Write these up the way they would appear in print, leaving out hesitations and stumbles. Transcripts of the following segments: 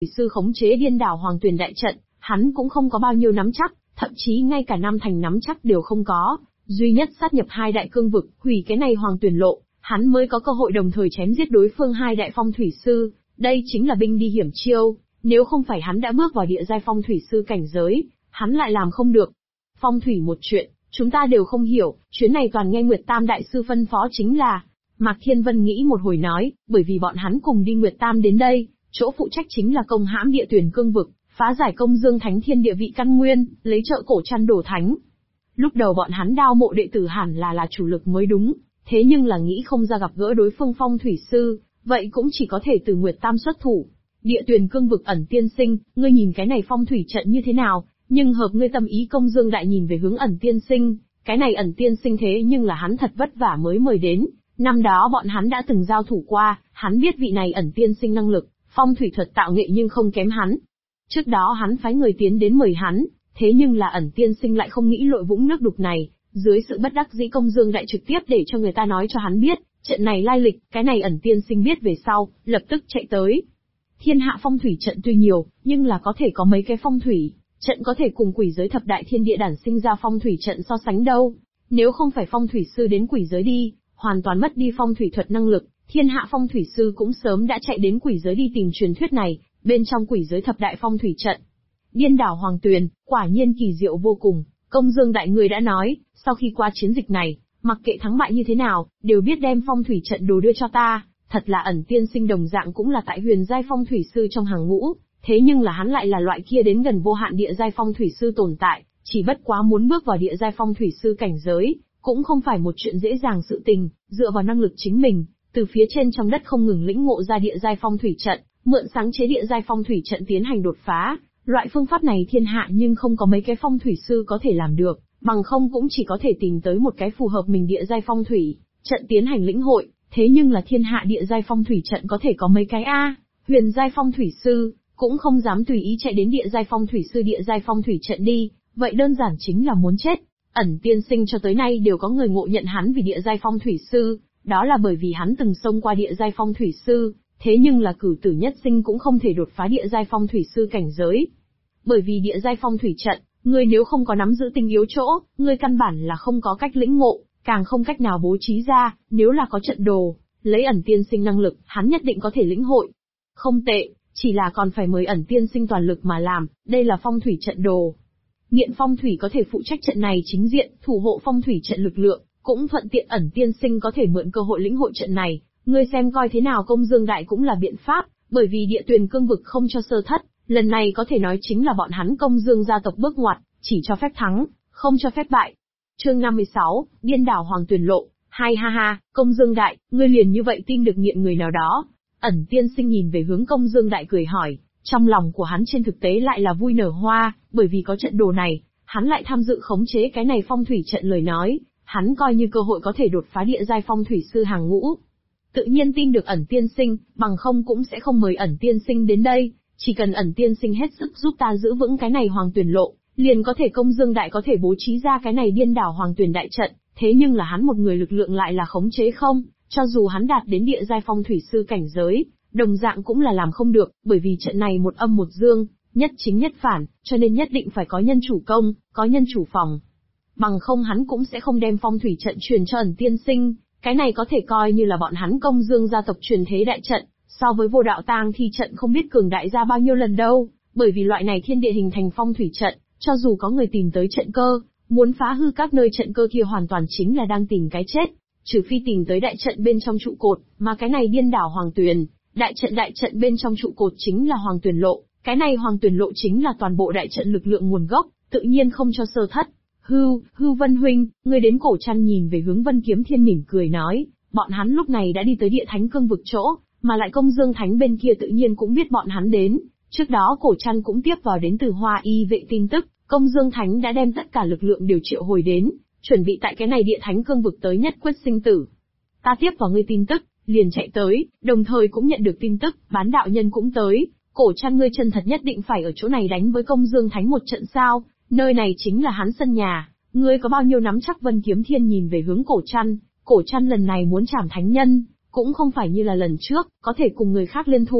sư khống chế điên đảo hoàng tuyển đại trận, hắn cũng không có bao nhiêu nắm chắc, thậm chí ngay cả năm thành nắm chắc đều không có. Duy nhất sát nhập hai đại cương vực, hủy cái này hoàng tuyển lộ, hắn mới có cơ hội đồng thời chém giết đối phương hai đại phong thủy sư. Đây chính là binh đi hiểm chiêu, nếu không phải hắn đã bước vào địa giai phong thủy sư cảnh giới, hắn lại làm không được. Phong thủy một chuyện, chúng ta đều không hiểu, chuyến này toàn nghe Nguyệt Tam đại sư phân phó chính là. Mạc Thiên Vân nghĩ một hồi nói, bởi vì bọn hắn cùng đi Nguyệt Tam đến đây, chỗ phụ trách chính là công hãm địa tuyển cương vực, phá giải công dương thánh thiên địa vị căn nguyên, lấy trợ cổ chăn đổ thánh. Lúc đầu bọn hắn đao mộ đệ tử hẳn là chủ lực mới đúng, thế nhưng là nghĩ không ra gặp gỡ đối phương phong thủy sư, vậy cũng chỉ có thể từ Nguyệt Tam xuất thủ. Địa tuyển cương vực ẩn tiên sinh, ngươi nhìn cái này phong thủy trận như thế nào, nhưng hợp ngươi tâm ý. Công dương đại nhìn về hướng ẩn tiên sinh, cái này ẩn tiên sinh thế nhưng là hắn thật vất vả mới mời đến. Năm đó bọn hắn đã từng giao thủ qua, hắn biết vị này ẩn tiên sinh năng lực, phong thủy thuật tạo nghệ nhưng không kém hắn. Trước đó hắn phái người tiến đến mời hắn, thế nhưng là ẩn tiên sinh lại không nghĩ lội vũng nước đục này, dưới sự bất đắc dĩ công dương đại trực tiếp để cho người ta nói cho hắn biết, trận này lai lịch, cái này ẩn tiên sinh biết về sau, lập tức chạy tới. Thiên hạ phong thủy trận tuy nhiều, nhưng là có thể có mấy cái phong thủy trận có thể cùng quỷ giới thập đại thiên địa đản sinh ra phong thủy trận so sánh đâu. Nếu không phải phong thủy sư đến quỷ giới đi, hoàn toàn mất đi phong thủy thuật năng lực, thiên hạ phong thủy sư cũng sớm đã chạy đến quỷ giới đi tìm truyền thuyết này, bên trong quỷ giới thập đại phong thủy trận. Điên đảo hoàng tuyền, quả nhiên kỳ diệu vô cùng, công dương đại người đã nói, sau khi qua chiến dịch này, mặc kệ thắng bại như thế nào, đều biết đem phong thủy trận đồ đưa cho ta. Thật là ẩn tiên sinh đồng dạng cũng là tại huyền giai phong thủy sư trong hàng ngũ, thế nhưng là hắn lại là loại kia đến gần vô hạn địa giai phong thủy sư tồn tại, chỉ bất quá muốn bước vào địa giai phong thủy sư cảnh giới, cũng không phải một chuyện dễ dàng sự tình, dựa vào năng lực chính mình, từ phía trên trong đất không ngừng lĩnh ngộ ra địa giai phong thủy trận, mượn sáng chế địa giai phong thủy trận tiến hành đột phá. Loại phương pháp này thiên hạ nhưng không có mấy cái phong thủy sư có thể làm được, bằng không cũng chỉ có thể tìm tới một cái phù hợp mình địa giai phong thủy trận tiến hành lĩnh hội. Thế nhưng là thiên hạ địa giai phong thủy trận có thể có mấy cái huyền giai phong thủy sư cũng không dám tùy ý chạy đến địa giai phong thủy sư địa giai phong thủy trận đi, vậy đơn giản chính là muốn chết. Ẩn tiên sinh cho tới nay đều có người ngộ nhận hắn vì địa giai phong thủy sư, đó là bởi vì hắn từng xông qua địa giai phong thủy sư, thế nhưng là cửu tử nhất sinh cũng không thể đột phá địa giai phong thủy sư cảnh giới. Bởi vì địa giai phong thủy trận, ngươi nếu không có nắm giữ tinh yếu chỗ, ngươi căn bản là không có cách lĩnh ngộ, càng không cách nào bố trí ra. Nếu là có trận đồ, lấy ẩn tiên sinh năng lực, hắn nhất định có thể lĩnh hội. Không tệ, chỉ là còn phải mời ẩn tiên sinh toàn lực mà làm, đây là phong thủy trận đồ. Nghiện phong thủy có thể phụ trách trận này chính diện, thủ hộ phong thủy trận lực lượng, cũng thuận tiện ẩn tiên sinh có thể mượn cơ hội lĩnh hội trận này. Ngươi xem coi thế nào. Công dương đại cũng là biện pháp, bởi vì địa tuyền cương vực không cho sơ thất, lần này có thể nói chính là bọn hắn công dương gia tộc bước ngoặt, chỉ cho phép thắng, không cho phép bại. Chương 56, điên đảo hoàng tuyền lộ. Hai ha ha, công dương đại, ngươi liền như vậy tin được nghiện người nào đó? Ẩn tiên sinh nhìn về hướng công dương đại cười hỏi, trong lòng của hắn trên thực tế lại là vui nở hoa, bởi vì có trận đồ này, hắn lại tham dự khống chế cái này phong thủy trận lời nói, hắn coi như cơ hội có thể đột phá địa giai phong thủy sư hàng ngũ. Tự nhiên tin được ẩn tiên sinh, bằng không cũng sẽ không mời ẩn tiên sinh đến đây, chỉ cần ẩn tiên sinh hết sức giúp ta giữ vững cái này hoàng tuyển lộ, liền có thể công dương đại có thể bố trí ra cái này điên đảo hoàng tuyển đại trận, thế nhưng là hắn một người lực lượng lại là khống chế không, cho dù hắn đạt đến địa giai phong thủy sư cảnh giới, đồng dạng cũng là làm không được, bởi vì trận này một âm một dương, nhất chính nhất phản, cho nên nhất định phải có nhân chủ công, có nhân chủ phòng. Bằng không hắn cũng sẽ không đem phong thủy trận truyền cho ẩn tiên sinh, cái này có thể coi như là bọn hắn công dương gia tộc truyền thế đại trận, so với vô đạo tang thi trận không biết cường đại ra bao nhiêu lần đâu, bởi vì loại này thiên địa hình thành phong thủy trận, cho dù có người tìm tới trận cơ, muốn phá hư các nơi trận cơ kia hoàn toàn chính là đang tìm cái chết, trừ phi tìm tới đại trận bên trong trụ cột, mà cái này điên đảo hoàng tuyền, đại trận bên trong trụ cột chính là hoàng tuyền lộ, cái này hoàng tuyền lộ chính là toàn bộ đại trận lực lượng nguồn gốc, tự nhiên không cho sơ thất. Hưu Vân huynh, ngươi đến cổ chăn nhìn về hướng Vân Kiếm Thiên mỉm cười nói, bọn hắn lúc này đã đi tới địa thánh cương vực chỗ, mà lại công dương thánh bên kia tự nhiên cũng biết bọn hắn đến, trước đó cổ chăn cũng tiếp vào đến từ Hoa Y vệ tin tức, công dương thánh đã đem tất cả lực lượng đều triệu hồi đến, chuẩn bị tại cái này địa thánh cương vực tới nhất quyết sinh tử. Ta tiếp vào ngươi tin tức, liền chạy tới, đồng thời cũng nhận được tin tức, bán đạo nhân cũng tới, cổ chăn ngươi chân thật nhất định phải ở chỗ này đánh với công dương thánh một trận sao? Nơi này chính là hắn sân nhà, ngươi có bao nhiêu nắm chắc? Vân Kiếm Thiên nhìn về hướng cổ chăn lần này muốn trảm thánh nhân, cũng không phải như là lần trước, có thể cùng người khác liên thủ,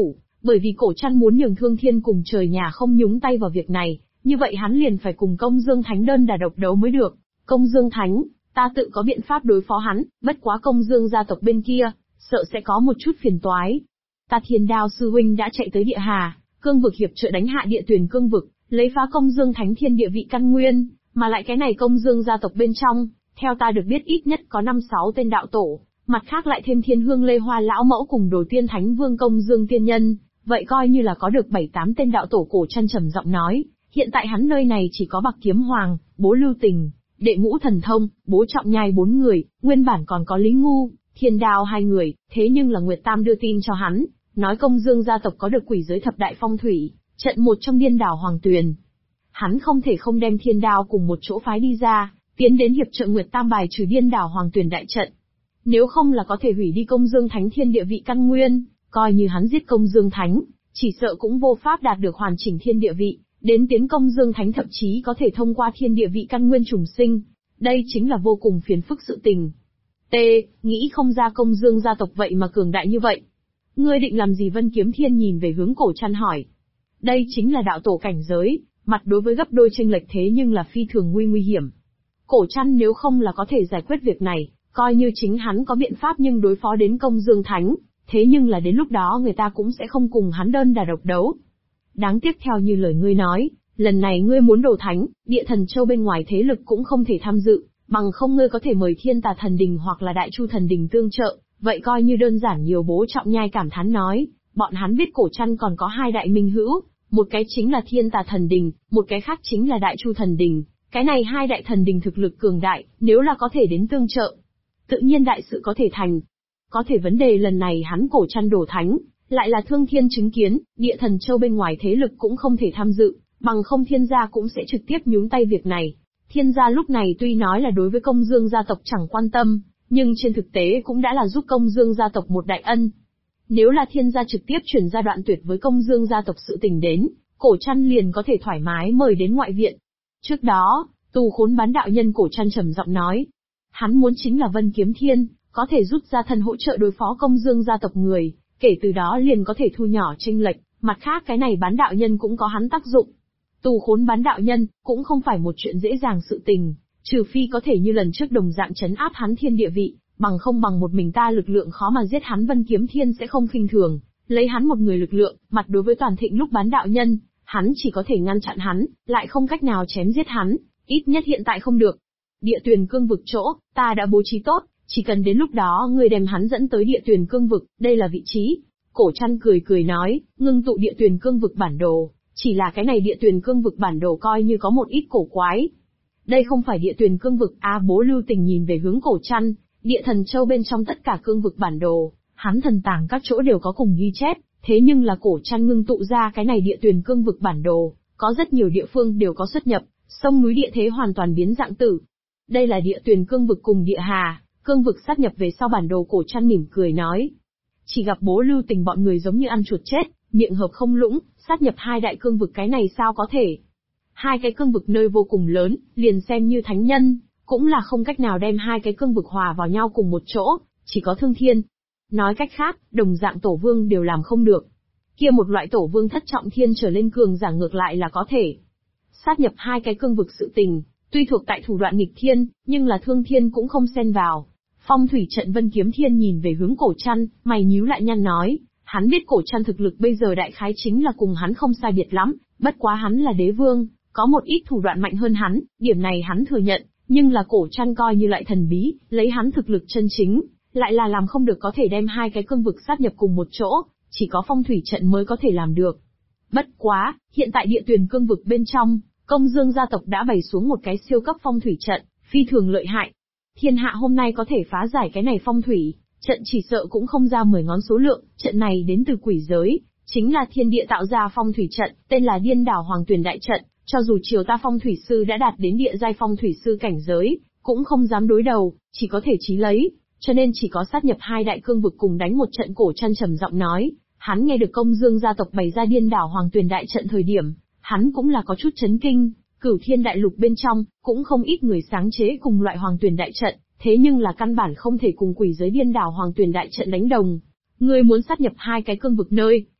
Bởi vì Cổ Trăn muốn nhường Thương Thiên cùng trời nhà không nhúng tay vào việc này, như vậy hắn liền phải cùng Công Dương Thánh đơn đả độc đấu mới được. Công Dương Thánh, ta tự có biện pháp đối phó hắn, bất quá Công Dương gia tộc bên kia, sợ sẽ có một chút phiền toái. Ta Thiên Đao sư huynh đã chạy tới Địa Hà, cương vực hiệp trợ đánh hạ Địa Tuyền cương vực, lấy phá Công Dương Thánh thiên địa vị căn nguyên, mà lại cái này Công Dương gia tộc bên trong, theo ta được biết ít nhất có 5-6 tên đạo tổ, mặt khác lại thêm Thiên Hương Lê Hoa lão mẫu cùng Đồ Tiên Thánh Vương Công Dương tiên nhân, vậy coi như là có được 7-8 tên đạo tổ. Cổ Trăn trầm giọng nói, hiện tại hắn nơi này chỉ có Bạc Kiếm Hoàng, Bố Lưu Tình, Đệ Ngũ Thần Thông, Bố Trọng Nhai 4 người, nguyên bản còn có Lý Ngu, Thiên Đao 2 người, thế nhưng là Nguyệt Tam đưa tin cho hắn, nói Công Dương gia tộc có được quỷ giới thập đại phong thủy, trận một trong Điên Đảo Hoàng Tuyền. Hắn không thể không đem Thiên Đao cùng một chỗ phái đi ra, tiến đến hiệp trợ Nguyệt Tam bài trừ Điên Đảo Hoàng Tuyền đại trận. Nếu không là có thể hủy đi Công Dương Thánh thiên địa vị căn nguyên, coi như hắn giết Công Dương Thánh, chỉ sợ cũng vô pháp đạt được hoàn chỉnh thiên địa vị, đến tiến Công Dương Thánh thậm chí có thể thông qua thiên địa vị căn nguyên trùng sinh. Đây chính là vô cùng phiền phức sự tình. T, nghĩ không ra Công Dương gia tộc vậy mà cường đại như vậy. Ngươi định làm gì? Vân Kiếm Thiên nhìn về hướng Cổ Trăn hỏi. Đây chính là đạo tổ cảnh giới, mặt đối với gấp đôi chênh lệch thế nhưng là phi thường nguy hiểm. Cổ Trăn nếu không là có thể giải quyết việc này, coi như chính hắn có biện pháp nhưng đối phó đến Công Dương Thánh, thế nhưng là đến lúc đó người ta cũng sẽ không cùng hắn đơn đả độc đấu. Đáng tiếc theo như lời ngươi nói, lần này ngươi muốn đồ thánh, Địa Thần Châu bên ngoài thế lực cũng không thể tham dự, bằng không ngươi có thể mời Thiên Tà Thần Đình hoặc là Đại Chu Thần Đình tương trợ, vậy coi như đơn giản nhiều. Bố Trọng Nhai cảm thán nói, bọn hắn biết Cổ Trăn còn có 2 đại minh hữu, một cái chính là Thiên Tà Thần Đình, một cái khác chính là Đại Chu Thần Đình, cái này 2 đại thần đình thực lực cường đại, nếu là có thể đến tương trợ, tự nhiên đại sự có thể thành. Có thể vấn đề lần này hắn Cổ Trăn đổ thánh, lại là Thương Thiên chứng kiến, Địa Thần Châu bên ngoài thế lực cũng không thể tham dự, bằng không Thiên gia cũng sẽ trực tiếp nhúng tay việc này. Thiên gia lúc này tuy nói là đối với Công Dương gia tộc chẳng quan tâm, nhưng trên thực tế cũng đã là giúp Công Dương gia tộc một đại ân. Nếu là Thiên gia trực tiếp chuyển ra đoạn tuyệt với Công Dương gia tộc sự tình đến, Cổ Trăn liền có thể thoải mái mời đến ngoại viện. Trước đó, Tù Khốn Bán đạo nhân Cổ Trăn trầm giọng nói, hắn muốn chính là Vân Kiếm Thiên, có thể rút ra thân hỗ trợ đối phó Công Dương gia tộc người, kể từ đó liền có thể thu nhỏ chênh lệch, mặt khác cái này Bán đạo nhân cũng có hắn tác dụng. Tù Khốn Bán đạo nhân, cũng không phải một chuyện dễ dàng sự tình, trừ phi có thể như lần trước đồng dạng trấn áp hắn thiên địa vị, bằng không bằng một mình ta lực lượng khó mà giết hắn. Vân Kiếm Thiên sẽ không khinh thường, lấy hắn một người lực lượng, mặt đối với Toàn Thịnh lúc Bán đạo nhân, hắn chỉ có thể ngăn chặn hắn, lại không cách nào chém giết hắn, ít nhất hiện tại không được. Địa Tuyền cương vực chỗ, ta đã bố trí tốt, chỉ cần đến lúc đó ngươi đem hắn dẫn tới Địa Tuyền cương vực, đây là vị trí. Cổ Trăn cười nói, ngưng tụ Địa Tuyền cương vực bản đồ, chỉ là cái này Địa Tuyền cương vực bản đồ coi như có một ít cổ quái. Đây không phải Địa Tuyền cương vực. Bố Lưu Tình nhìn về hướng Cổ Trăn, Địa Thần Châu bên trong tất cả cương vực bản đồ, hắn thần tàng các chỗ đều có cùng ghi chép, thế nhưng là Cổ Trăn ngưng tụ ra cái này Địa Tuyền cương vực bản đồ, có rất nhiều địa phương đều có xuất nhập, sông núi địa thế hoàn toàn biến dạng tử. Đây là Địa Tuyền cương vực cùng Địa Hà, cương vực sát nhập về sau bản đồ. Cổ Trăn mỉm cười nói. Chỉ gặp Bố Lưu Tình bọn người giống như ăn chuột chết, miệng hợp không lũng, sát nhập 2 đại cương vực cái này sao có thể. 2 cái cương vực nơi vô cùng lớn, liền xem như thánh nhân, cũng là không cách nào đem 2 cái cương vực hòa vào nhau cùng một chỗ, chỉ có Thương Thiên. Nói cách khác, đồng dạng tổ vương đều làm không được. Kia một loại tổ vương thất trọng thiên trở lên cường giả ngược lại là có thể. Sát nhập 2 cái cương vực sự tình, tuy thuộc tại thủ đoạn nghịch thiên, nhưng là Thương Thiên cũng không xen vào. Phong thủy trận. Vân Kiếm Thiên nhìn về hướng Cổ Trăn, mày nhíu lại nhăn nói, hắn biết Cổ Trăn thực lực bây giờ đại khái chính là cùng hắn không sai biệt lắm, bất quá hắn là đế vương, có một ít thủ đoạn mạnh hơn hắn, điểm này hắn thừa nhận, nhưng là Cổ Trăn coi như lại thần bí, lấy hắn thực lực chân chính, lại là làm không được có thể đem 2 cái cương vực sát nhập cùng một chỗ, chỉ có phong thủy trận mới có thể làm được. Bất quá, hiện tại Địa Tuyền cương vực bên trong, Công Dương gia tộc đã bày xuống một cái siêu cấp phong thủy trận, phi thường lợi hại. Thiên hạ hôm nay có thể phá giải cái này phong thủy trận chỉ sợ cũng không ra 10 ngón số lượng. Trận này đến từ quỷ giới, chính là thiên địa tạo ra phong thủy trận, tên là Điên Đảo Hoàng Tuyền đại trận. Cho dù triều ta phong thủy sư đã đạt đến địa giai phong thủy sư cảnh giới, cũng không dám đối đầu, chỉ có thể chí lấy, cho nên chỉ có sát nhập 2 đại cương vực cùng đánh một trận. Cổ Trăn trầm giọng nói, hắn nghe được Công Dương gia tộc bày ra Điên Đảo Hoàng Tuyền đại trận thời điểm, hắn cũng là có chút chấn kinh. Cửu Thiên đại lục bên trong, cũng không ít người sáng chế cùng loại Hoàng Tuyền đại trận, thế nhưng là căn bản không thể cùng quỷ giới Điên Đảo Hoàng Tuyền đại trận đánh đồng. Ngươi muốn sát nhập 2 cái cương vực nơi,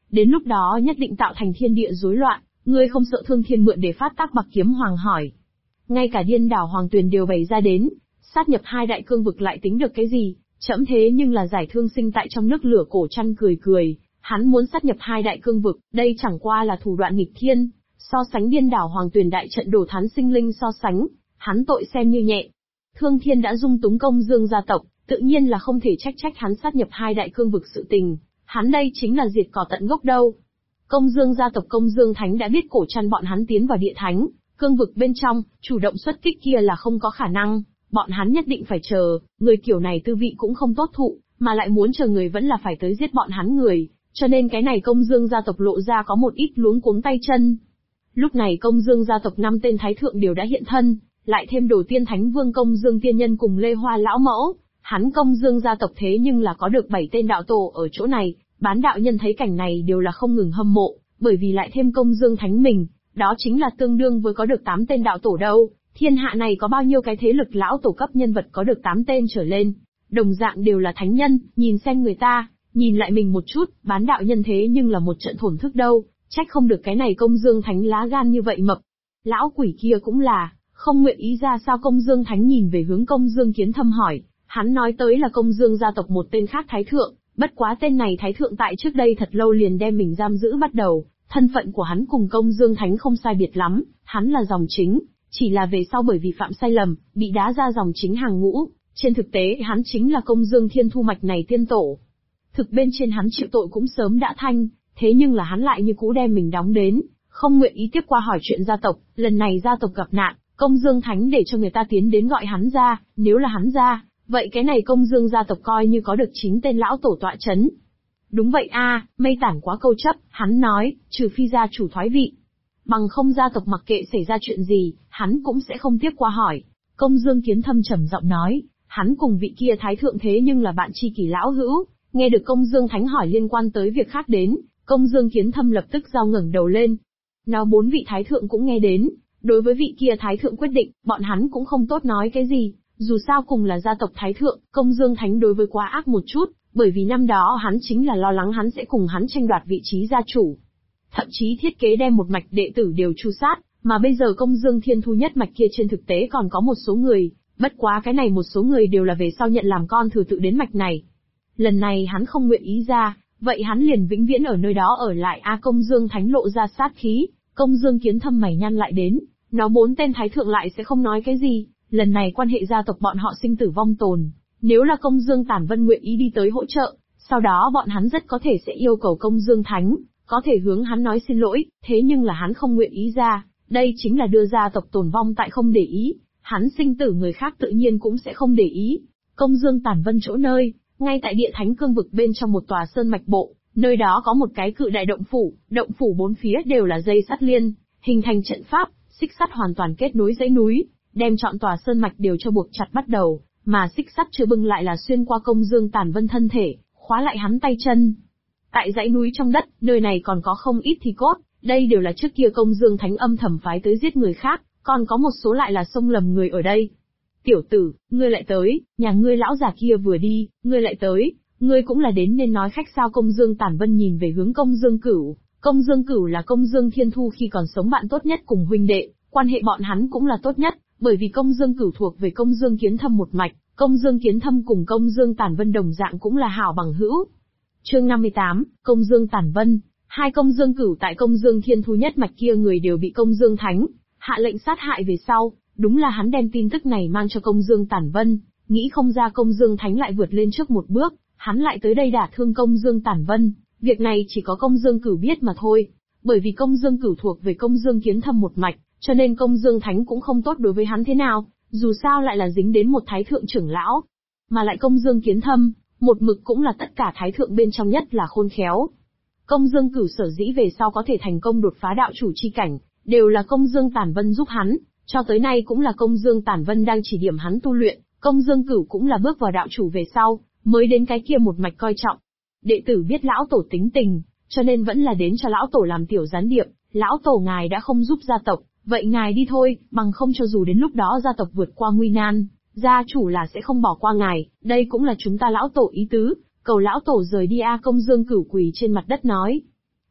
đến lúc đó nhất định tạo thành thiên địa rối loạn, ngươi không sợ thương thiên mượn để phát tác bạc kiếm hoàng hỏi. Ngay cả điên đảo hoàng tuyền đều bày ra đến, sát nhập hai đại cương vực lại tính được cái gì, trẫm thế nhưng là giải thương sinh tại trong nước lửa. Cổ Trăn cười cười, hắn muốn sát nhập hai đại cương vực, đây chẳng qua là thủ đoạn nghịch thiên, so sánh điên đảo hoàng tuyền đại trận đổ thán sinh linh so sánh, hắn tội xem như nhẹ. Thương Thiên đã dung túng Công Dương gia tộc, tự nhiên là không thể trách hắn sát nhập hai đại cương vực sự tình, hắn đây chính là diệt cỏ tận gốc đâu. Công Dương gia tộc Công Dương Thánh đã biết Cổ Trăn bọn hắn tiến vào địa thánh cương vực bên trong, chủ động xuất kích kia là không có khả năng, bọn hắn nhất định phải chờ, người kiểu này tư vị cũng không tốt thụ, mà lại muốn chờ người vẫn là phải tới giết bọn hắn người, cho nên cái này Công Dương gia tộc lộ ra có một ít luống cuống tay chân. Lúc này Công Dương gia tộc 5 tên thái thượng đều đã hiện thân, lại thêm Đồ Tiên Thánh Vương Công Dương Tiên Nhân cùng Lê Hoa lão mẫu, hắn Công Dương gia tộc thế nhưng là có được 7 tên đạo tổ ở chỗ này, bán đạo nhân thấy cảnh này đều là không ngừng hâm mộ, bởi vì lại thêm Công Dương Thánh mình, đó chính là tương đương với có được 8 tên đạo tổ đâu, thiên hạ này có bao nhiêu cái thế lực lão tổ cấp nhân vật có được 8 tên trở lên, đồng dạng đều là thánh nhân, nhìn xem người ta, nhìn lại mình một chút, bán đạo nhân thế nhưng là một trận thổn thức đâu, trách không được cái này Công Dương Thánh lá gan như vậy mập. Lão quỷ kia cũng là, không nguyện ý ra sao. Công Dương Thánh nhìn về hướng Công Dương Kiến Thâm hỏi, hắn nói tới là Công Dương gia tộc một tên khác thái thượng, bất quá tên này thái thượng tại trước đây thật lâu liền đem mình giam giữ bắt đầu, thân phận của hắn cùng Công Dương Thánh không sai biệt lắm, hắn là dòng chính, chỉ là về sau bởi vì phạm sai lầm, bị đá ra dòng chính hàng ngũ, trên thực tế hắn chính là Công Dương Thiên Thu mạch này tiên tổ. Thực bên trên hắn chịu tội cũng sớm đã thanh, thế nhưng là hắn lại như cũ đem mình đóng đến, không nguyện ý tiếp qua hỏi chuyện gia tộc, lần này gia tộc gặp nạn, Công Dương Thánh để cho người ta tiến đến gọi hắn ra, nếu là hắn ra, vậy cái này Công Dương gia tộc coi như có được 9 tên lão tổ tọa chấn. Đúng vậy a, mây tản quá câu chấp, hắn nói, trừ phi gia chủ thoái vị. Bằng không gia tộc mặc kệ xảy ra chuyện gì, hắn cũng sẽ không tiếp qua hỏi. Công Dương Kiến Thâm trầm giọng nói, hắn cùng vị kia thái thượng thế nhưng là bạn tri kỷ lão hữu, nghe được Công Dương Thánh hỏi liên quan tới việc khác đến, Công Dương Kiến Thâm lập tức giao ngẩng đầu lên. Nào 4 vị thái thượng cũng nghe đến, đối với vị kia thái thượng quyết định, bọn hắn cũng không tốt nói cái gì, dù sao cùng là gia tộc thái thượng, Công Dương Thánh đối với quá ác một chút, bởi vì năm đó hắn chính là lo lắng hắn sẽ cùng hắn tranh đoạt vị trí gia chủ. Thậm chí thiết kế đem một mạch đệ tử đều tru sát, mà bây giờ Công Dương Thiên Thu nhất mạch kia trên thực tế còn có một số người, bất quá cái này một số người đều là về sau nhận làm con thừa tự đến mạch này. Lần này hắn không nguyện ý ra, vậy hắn liền vĩnh viễn ở nơi đó ở lại. Công Dương Thánh lộ ra sát khí, Công Dương Kiến Thâm mày nhăn lại đến, nó 4 tên thái thượng lại sẽ không nói cái gì, lần này quan hệ gia tộc bọn họ sinh tử vong tồn, nếu là Công Dương Tản Vân nguyện ý đi tới hỗ trợ, sau đó bọn hắn rất có thể sẽ yêu cầu Công Dương Thánh, có thể hướng hắn nói xin lỗi, thế nhưng là hắn không nguyện ý ra, đây chính là đưa gia tộc tồn vong tại không để ý, hắn sinh tử người khác tự nhiên cũng sẽ không để ý. Công Dương Tản Vân chỗ nơi, ngay tại địa thánh cương vực bên trong một tòa sơn mạch bộ, nơi đó có một cái cự đại động phủ 4 phía đều là dây sắt liên, hình thành trận pháp, xích sắt hoàn toàn kết nối dãy núi, đem trọn tòa sơn mạch đều cho buộc chặt bắt đầu, mà xích sắt chưa bưng lại là xuyên qua Công Dương Tản Vân thân thể, khóa lại hắn tay chân. Tại dãy núi trong đất, nơi này còn có không ít thi cốt, đây đều là trước kia Công Dương Thánh âm thầm phái tới giết người khác, còn có một số lại là xông lầm người ở đây. Tiểu tử, ngươi lại tới, nhà ngươi lão già kia vừa đi, ngươi lại tới, ngươi cũng là đến nên nói khách sao? Công Dương Tản Vân nhìn về hướng Công Dương Cửu. Công Dương Cửu là Công Dương Thiên Thu khi còn sống bạn tốt nhất cùng huynh đệ, quan hệ bọn hắn cũng là tốt nhất, bởi vì Công Dương Cửu thuộc về Công Dương Kiến Thâm một mạch, Công Dương Kiến Thâm cùng Công Dương Tản Vân đồng dạng cũng là hảo bằng hữu. Chương 58, Công Dương Tản Vân. Hai Công Dương Cửu tại Công Dương Thiên Thu nhất mạch kia người đều bị Công Dương Thánh hạ lệnh sát hại về sau, đúng là hắn đem tin tức này mang cho Công Dương Tản Vân, nghĩ không ra Công Dương Thánh lại vượt lên trước một bước, hắn lại tới đây đả thương Công Dương Tản Vân, việc này chỉ có Công Dương Cửu biết mà thôi, bởi vì Công Dương Cửu thuộc về Công Dương Kiến Thâm một mạch, cho nên Công Dương Thánh cũng không tốt đối với hắn thế nào, dù sao lại là dính đến một thái thượng trưởng lão, mà lại Công Dương Kiến Thâm, một mực cũng là tất cả thái thượng bên trong nhất là khôn khéo. Công Dương Cửu sở dĩ về sau có thể thành công đột phá đạo chủ chi cảnh, đều là Công Dương Tản Vân giúp hắn, cho tới nay cũng là Công Dương Tản Vân đang chỉ điểm hắn tu luyện, Công Dương Cửu cũng là bước vào đạo chủ về sau, mới đến cái kia một mạch coi trọng. Đệ tử biết lão tổ tính tình, cho nên vẫn là đến cho lão tổ làm tiểu gián điệp, lão tổ ngài đã không giúp gia tộc, vậy ngài đi thôi, bằng không cho dù đến lúc đó gia tộc vượt qua nguy nan, gia chủ là sẽ không bỏ qua ngài, đây cũng là chúng ta lão tổ ý tứ, cầu lão tổ rời đi. Công Dương Cửu quỳ trên mặt đất nói.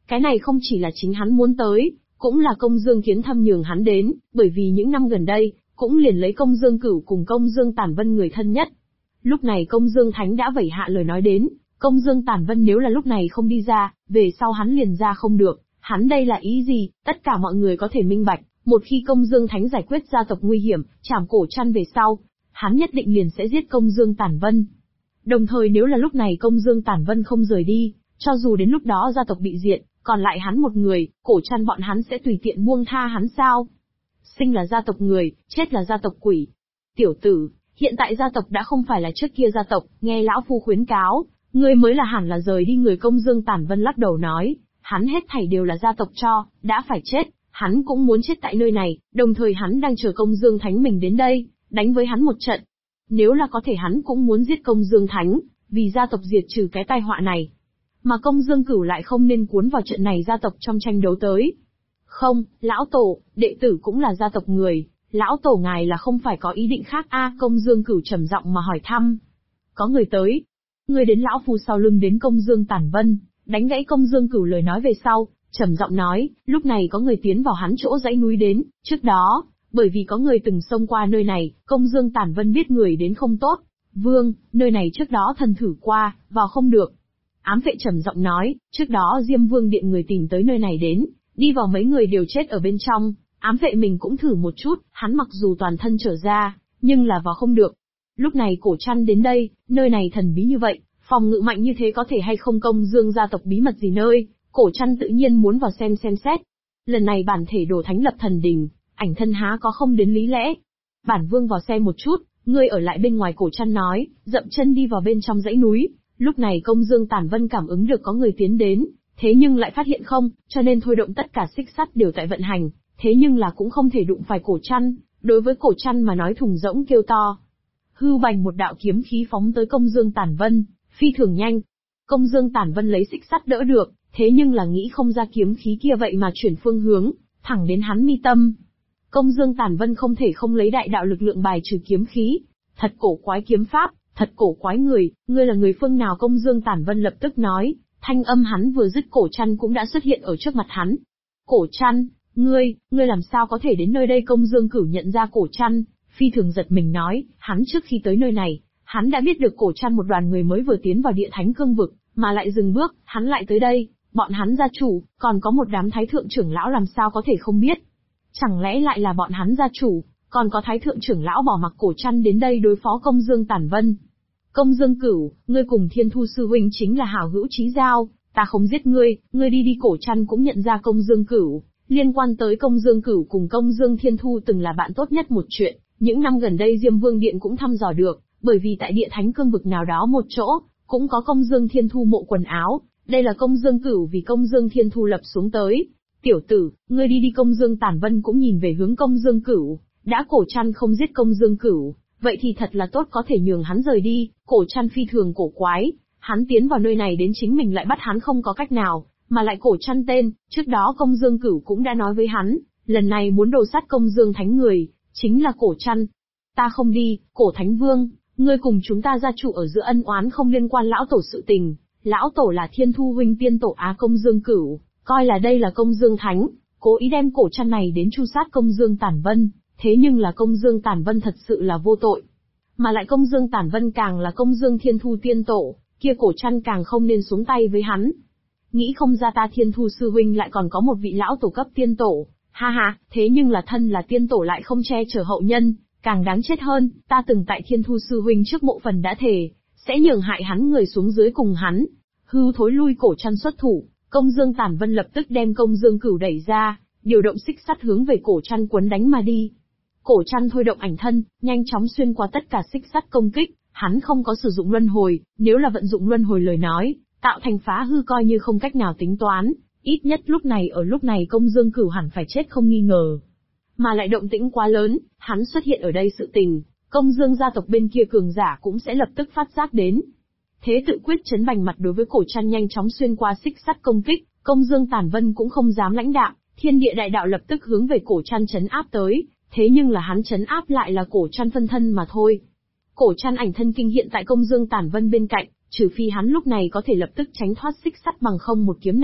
Cái này không chỉ là chính hắn muốn tới, cũng là Công Dương Kiến Thâm nhường hắn đến, bởi vì những năm gần đây, cũng liền lấy Công Dương Cửu cùng Công Dương Tản Vân người thân nhất. Lúc này Công Dương Thánh đã vẩy hạ lời nói đến, Công Dương Tản Vân nếu là lúc này không đi ra, về sau hắn liền ra không được, hắn đây là ý gì, tất cả mọi người có thể minh bạch, một khi Công Dương Thánh giải quyết gia tộc nguy hiểm, trảm cổ chăn về sau, hắn nhất định liền sẽ giết Công Dương Tản Vân. Đồng thời nếu là lúc này Công Dương Tản Vân không rời đi, cho dù đến lúc đó gia tộc bị diệt, còn lại hắn một người, cổ chăn bọn hắn sẽ tùy tiện buông tha hắn sao? Sinh là gia tộc người, chết là gia tộc quỷ. Tiểu tử, hiện tại gia tộc đã không phải là trước kia gia tộc, nghe lão phu khuyến cáo, ngươi mới là hẳn là rời đi. Người Công Dương Tản Vân lắc đầu nói, hắn hết thảy đều là gia tộc cho, đã phải chết, hắn cũng muốn chết tại nơi này, đồng thời hắn đang chờ Công Dương Thánh mình đến đây, đánh với hắn một trận. Nếu là có thể hắn cũng muốn giết Công Dương Thánh, vì gia tộc diệt trừ cái tai họa này. Mà Công Dương Cửu lại không nên cuốn vào trận này gia tộc trong tranh đấu tới. Không, lão tổ, đệ tử cũng là gia tộc người, lão tổ ngài là không phải có ý định khác Công Dương Cửu trầm giọng mà hỏi thăm. Có người tới. Người đến lão phu sau lưng đến Công Dương Tản Vân, đánh gãy Công Dương Cửu lời nói về sau, trầm giọng nói, lúc này có người tiến vào hắn chỗ dãy núi đến, trước đó, bởi vì có người từng xông qua nơi này, Công Dương Tản Vân biết người đến không tốt. Vương, nơi này trước đó thần thử qua, vào không được. Ám Vệ trầm giọng nói, trước đó Diêm Vương điện người tìm tới nơi này đến, đi vào mấy người đều chết ở bên trong, Ám Vệ mình cũng thử một chút, hắn mặc dù toàn thân trở ra, nhưng là vào không được. Lúc này cổ chăn đến đây, nơi này thần bí như vậy, phòng ngự mạnh như thế có thể hay không Công Dương gia tộc bí mật gì nơi, cổ chăn tự nhiên muốn vào xem xét. Lần này bản thể đồ thánh lập thần đình, ảnh thân há có không đến lý lẽ. Bản vương vào xem một chút, ngươi ở lại bên ngoài. Cổ chăn nói, dậm chân đi vào bên trong dãy núi. Lúc này Công Dương Tản Vân cảm ứng được có người tiến đến, thế nhưng lại phát hiện không, cho nên thôi động tất cả xích sắt đều tại vận hành, thế nhưng là cũng không thể đụng phải cổ chăn, đối với cổ chăn mà nói thùng rỗng kêu to. Hưu bành một đạo kiếm khí phóng tới Công Dương Tản Vân, phi thường nhanh. Công Dương Tản Vân lấy xích sắt đỡ được, thế nhưng là nghĩ không ra kiếm khí kia vậy mà chuyển phương hướng, thẳng đến hắn mi tâm. Công Dương Tản Vân không thể không lấy đại đạo lực lượng bài trừ kiếm khí. Thật cổ quái kiếm pháp, thật cổ quái người, ngươi là người phương nào? Công Dương Tản Vân lập tức nói, thanh âm hắn vừa dứt cổ chăn cũng đã xuất hiện ở trước mặt hắn. Cổ chăn, ngươi làm sao có thể đến nơi đây? Công Dương Cửu nhận ra cổ chăn, phi thường giật mình nói, hắn trước khi tới nơi này, hắn đã biết được cổ chăn một đoàn người mới vừa tiến vào địa thánh cương vực, mà lại dừng bước, hắn lại tới đây, bọn hắn gia chủ, còn có một đám thái thượng trưởng lão làm sao có thể không biết. Chẳng lẽ lại là bọn hắn gia chủ, còn có thái thượng trưởng lão bỏ mặc cổ chăn đến đây đối phó Công Dương Tản Vân. Công Dương Cửu, ngươi cùng Thiên Thu sư huynh chính là hảo hữu chí giao, ta không giết ngươi, ngươi đi. Cổ chăn cũng nhận ra Công Dương Cửu, liên quan tới Công Dương Cửu cùng Công Dương Thiên Thu từng là bạn tốt nhất một chuyện, những năm gần đây Diêm Vương điện cũng thăm dò được, bởi vì tại địa thánh cương vực nào đó một chỗ, cũng có Công Dương Thiên Thu mộ quần áo, đây là Công Dương Cửu vì Công Dương Thiên Thu lập xuống tới. Tiểu tử, ngươi đi. Công Dương Tản Vân cũng nhìn về hướng Công Dương Cửu, đã cổ chăn không giết Công Dương Cửu, vậy thì thật là tốt, có thể nhường hắn rời đi. Cổ chăn phi thường cổ quái, hắn tiến vào nơi này đến chính mình lại bắt hắn không có cách nào, mà lại cổ chăn tên, trước đó Công Dương Cửu cũng đã nói với hắn, lần này muốn đồ sát Công Dương Thánh người, chính là cổ chăn. Ta không đi, cổ Thánh Vương, ngươi cùng chúng ta gia chủ ở giữa ân oán không liên quan lão tổ sự tình, lão tổ là Thiên Thu huynh tiên tổ Công Dương Cửu, coi là đây là Công Dương Thánh, cố ý đem cổ chăn này đến tru sát Công Dương Tản Vân, thế nhưng là Công Dương Tản Vân thật sự là vô tội. Mà lại Công Dương Tản Vân càng là Công Dương Thiên Thu tiên tổ, kia cổ chăn càng không nên xuống tay với hắn. Nghĩ không ra ta Thiên Thu sư huynh lại còn có một vị lão tổ cấp tiên tổ, ha ha, thế nhưng là thân là tiên tổ lại không che chở hậu nhân, càng đáng chết hơn, ta từng tại Thiên Thu sư huynh trước mộ phần đã thề, sẽ nhường hại hắn người xuống dưới cùng hắn. Hưu thối lui. Cổ chăn xuất thủ, Công Dương Tản Vân lập tức đem Công Dương Cửu đẩy ra, điều động xích sắt hướng về cổ chăn quấn đánh mà đi. Cổ chăn thôi động ảnh thân, nhanh chóng xuyên qua tất cả xích sắt công kích, hắn không có sử dụng luân hồi, nếu là vận dụng luân hồi lời nói, tạo thành phá hư coi như không cách nào tính toán, ít nhất lúc này Công Dương Cửu hẳn phải chết không nghi ngờ. Mà lại động tĩnh quá lớn, hắn xuất hiện ở đây sự tình, Công Dương gia tộc bên kia cường giả cũng sẽ lập tức phát giác đến. Thế tự quyết chấn bành mặt đối với cổ chăn nhanh chóng xuyên qua xích sắt công kích, Công Dương Tản Vân cũng không dám lãnh đạm, thiên địa đại đạo lập tức hướng về cổ chăn chấn áp tới, thế nhưng là hắn chấn áp lại là cổ chăn phân thân mà thôi. Cổ chăn ảnh thân kinh hiện tại Công Dương Tản Vân bên cạnh, trừ phi hắn lúc này có thể lập tức tránh thoát xích sắt, bằng không một kiếm này,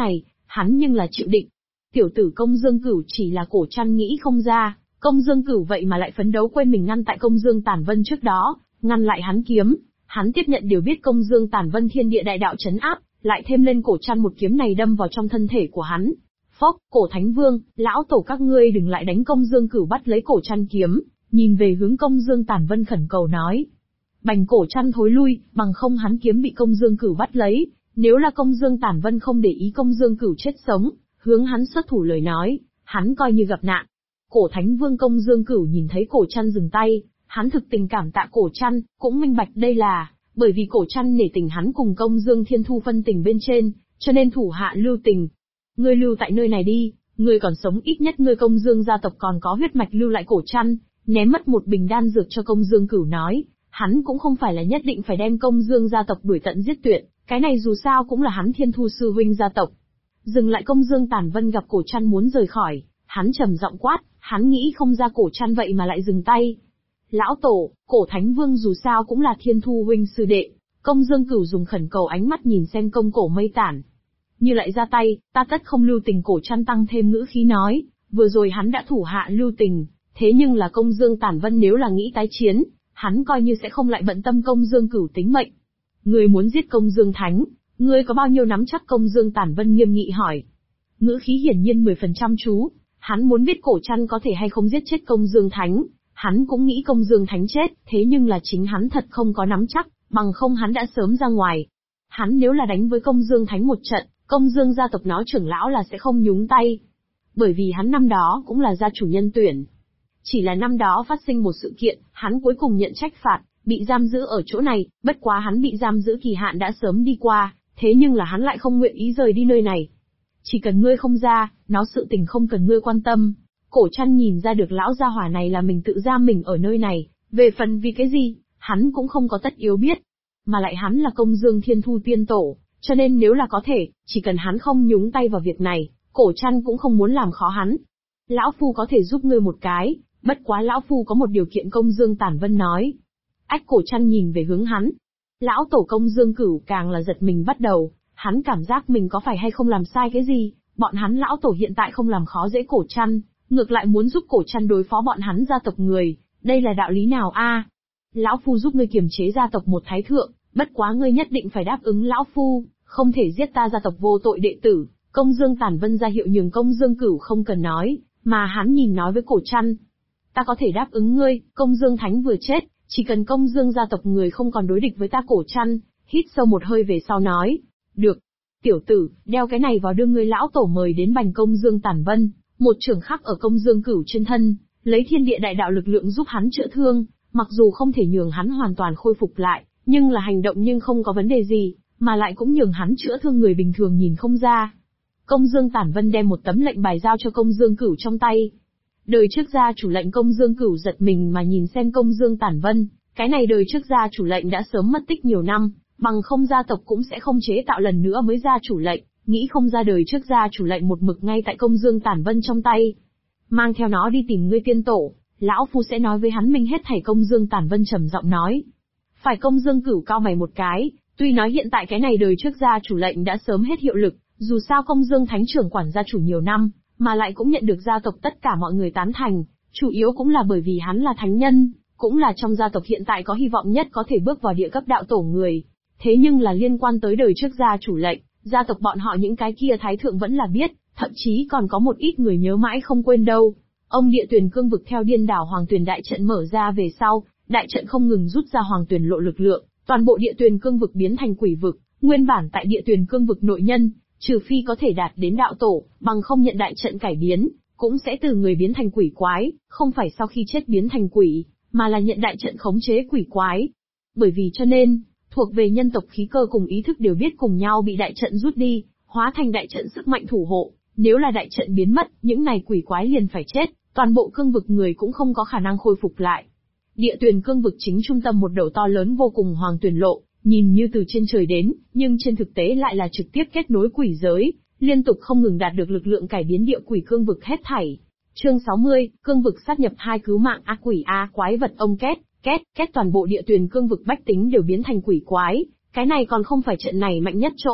hắn nhưng là chịu định. Tiểu tử Công Dương Cửu chỉ là Cổ Trăn nghĩ không ra, Công Dương Cửu vậy mà lại phấn đấu quên mình ngăn tại Công Dương Tản Vân trước đó, ngăn lại hắn kiếm. Hắn tiếp nhận điều biết Công Dương Tản Vân thiên địa đại đạo trấn áp, lại thêm lên Cổ Trăn một kiếm này đâm vào trong thân thể của hắn. Phốc, Cổ Thánh Vương, lão tổ các ngươi đừng lại đánh. Công Dương Cửu bắt lấy Cổ Trăn kiếm, nhìn về hướng Công Dương Tản Vân khẩn cầu nói. Bành Cổ Trăn thối lui, bằng không hắn kiếm bị Công Dương Cửu bắt lấy, nếu là Công Dương Tản Vân không để ý Công Dương Cửu chết sống, hướng hắn xuất thủ lời nói, hắn coi như gặp nạn. Cổ Thánh Vương Công Dương Cửu nhìn thấy Cổ Trăn dừng tay, hắn thực tình cảm tạ Cổ Trăn, cũng minh bạch đây là bởi vì Cổ Trăn nể tình hắn cùng Công Dương Thiên Thu phân tình bên trên, cho nên thủ hạ lưu tình. Ngươi lưu tại nơi này đi, ngươi còn sống ít nhất ngươi Công Dương gia tộc còn có huyết mạch lưu lại. Cổ Trăn ném mất một bình đan dược cho Công Dương Cửu nói, hắn cũng không phải là nhất định phải đem Công Dương gia tộc đuổi tận giết tuyệt, cái này dù sao cũng là hắn Thiên Thu sư huynh gia tộc. Dừng lại. Công Dương Tản Vân gặp Cổ Trăn muốn rời khỏi, hắn trầm giọng quát, hắn nghĩ không ra Cổ Trăn vậy mà lại dừng tay. Lão tổ, Cổ Thánh Vương dù sao cũng là Thiên Thu huynh sư đệ. Công Dương Cửu dùng khẩn cầu ánh mắt nhìn xem Công Cổ Mây Tản. Như lại ra tay, ta tất không lưu tình. Cổ Trăn tăng thêm ngữ khí nói, vừa rồi hắn đã thủ hạ lưu tình, thế nhưng là Công Dương Tản Vân nếu là nghĩ tái chiến, hắn coi như sẽ không lại bận tâm Công Dương Cửu tính mệnh. Ngươi muốn giết Công Dương Thánh, ngươi có bao nhiêu nắm chắc? Công Dương Tản Vân nghiêm nghị hỏi. Ngữ khí hiển nhiên 10% chú, hắn muốn biết Cổ Trăn có thể hay không giết chết Công Dương Thánh. Hắn cũng nghĩ Công Dương Thánh chết, thế nhưng là chính hắn thật không có nắm chắc, bằng không hắn đã sớm ra ngoài. Hắn nếu là đánh với Công Dương Thánh một trận, Công Dương gia tộc nó trưởng lão là sẽ không nhúng tay. Bởi vì hắn năm đó cũng là gia chủ nhân tuyển. Chỉ là năm đó phát sinh một sự kiện, hắn cuối cùng nhận trách phạt, bị giam giữ ở chỗ này, bất quá hắn bị giam giữ kỳ hạn đã sớm đi qua, thế nhưng là hắn lại không nguyện ý rời đi nơi này. Chỉ cần ngươi không ra, nó sự tình không cần ngươi quan tâm. Cổ Trăn nhìn ra được lão gia hỏa này là mình tự giam mình ở nơi này, về phần vì cái gì, hắn cũng không có tất yếu biết. Mà lại hắn là Công Dương Thiên Thu tiên tổ, cho nên nếu là có thể, chỉ cần hắn không nhúng tay vào việc này, Cổ Trăn cũng không muốn làm khó hắn. Lão Phu có thể giúp ngươi một cái, bất quá Lão Phu có một điều kiện. Công Dương Tản Vân nói. Ách. Cổ Trăn nhìn về hướng hắn. Lão tổ Công Dương Cửu càng là giật mình bắt đầu, hắn cảm giác mình có phải hay không làm sai cái gì, bọn hắn lão tổ hiện tại không làm khó dễ Cổ Trăn, ngược lại muốn giúp Cổ Trăn đối phó bọn hắn gia tộc người, đây là đạo lý nào a? Lão Phu giúp ngươi kiềm chế gia tộc một thái thượng, bất quá ngươi nhất định phải đáp ứng Lão Phu, không thể giết ta gia tộc vô tội đệ tử. Công Dương Tản Vân ra hiệu nhường Công Dương Cửu không cần nói, mà hắn nhìn nói với Cổ Trăn. Ta có thể đáp ứng ngươi, Công Dương Thánh vừa chết, chỉ cần Công Dương gia tộc người không còn đối địch với ta. Cổ Trăn hít sâu một hơi về sau nói. Được. Tiểu tử, đeo cái này vào đưa ngươi lão tổ mời đến bành. Công Dương Tản Vân, một trường khắc ở Công Dương Cửu trên thân, lấy thiên địa đại đạo lực lượng giúp hắn chữa thương, mặc dù không thể nhường hắn hoàn toàn khôi phục lại, nhưng là hành động nhưng không có vấn đề gì, mà lại cũng nhường hắn chữa thương người bình thường nhìn không ra. Công Dương Tản Vân đem một tấm lệnh bài giao cho Công Dương Cửu trong tay. Đời trước gia chủ lệnh. Công Dương Cửu giật mình mà nhìn xem Công Dương Tản Vân, cái này đời trước gia chủ lệnh đã sớm mất tích nhiều năm, bằng không gia tộc cũng sẽ không chế tạo lần nữa mới gia chủ lệnh, nghĩ không ra đời trước gia chủ lệnh một mực ngay tại Công Dương Tản Vân trong tay. Mang theo nó đi tìm ngươi tiên tổ, Lão Phu sẽ nói với hắn minh hết thảy. Công Dương Tản Vân trầm giọng nói. Phải. Công Dương Cửu cao mày một cái, tuy nói hiện tại cái này đời trước gia chủ lệnh đã sớm hết hiệu lực, dù sao Công Dương Thánh trưởng quản gia chủ nhiều năm, mà lại cũng nhận được gia tộc tất cả mọi người tán thành, chủ yếu cũng là bởi vì hắn là thánh nhân, cũng là trong gia tộc hiện tại có hy vọng nhất có thể bước vào địa cấp đạo tổ người. Thế nhưng là liên quan tới đời trước gia chủ lệnh, gia tộc bọn họ những cái kia thái thượng vẫn là biết, thậm chí còn có một ít người nhớ mãi không quên đâu. Ông Địa Tuyền Cương vực theo điên đảo Hoàng Tuyền đại trận mở ra về sau, đại trận không ngừng rút ra Hoàng Tuyền lộ lực lượng, toàn bộ Địa Tuyền Cương vực biến thành quỷ vực, nguyên bản tại Địa Tuyền Cương vực nội nhân, trừ phi có thể đạt đến đạo tổ, bằng không nhận đại trận cải biến, cũng sẽ từ người biến thành quỷ quái, không phải sau khi chết biến thành quỷ, mà là nhận đại trận khống chế quỷ quái. Bởi vì cho nên, thuộc về nhân tộc khí cơ cùng ý thức đều biết cùng nhau bị đại trận rút đi, hóa thành đại trận sức mạnh thủ hộ, nếu là đại trận biến mất, những này quỷ quái liền phải chết, toàn bộ cương vực người cũng không có khả năng khôi phục lại. Địa Tuyền Cương vực chính trung tâm một đầu to lớn vô cùng Hoàng Tuyền lộ, nhìn như từ trên trời đến, nhưng trên thực tế lại là trực tiếp kết nối quỷ giới, liên tục không ngừng đạt được lực lượng cải biến địa quỷ cương vực hết thảy. Chương 60, cương vực sát nhập 2 cứu mạng a quỷ a quái vật ông két, két toàn bộ Địa Tuyền Cương vực bách tính đều biến thành quỷ quái, cái này còn không phải trận này mạnh nhất chỗ,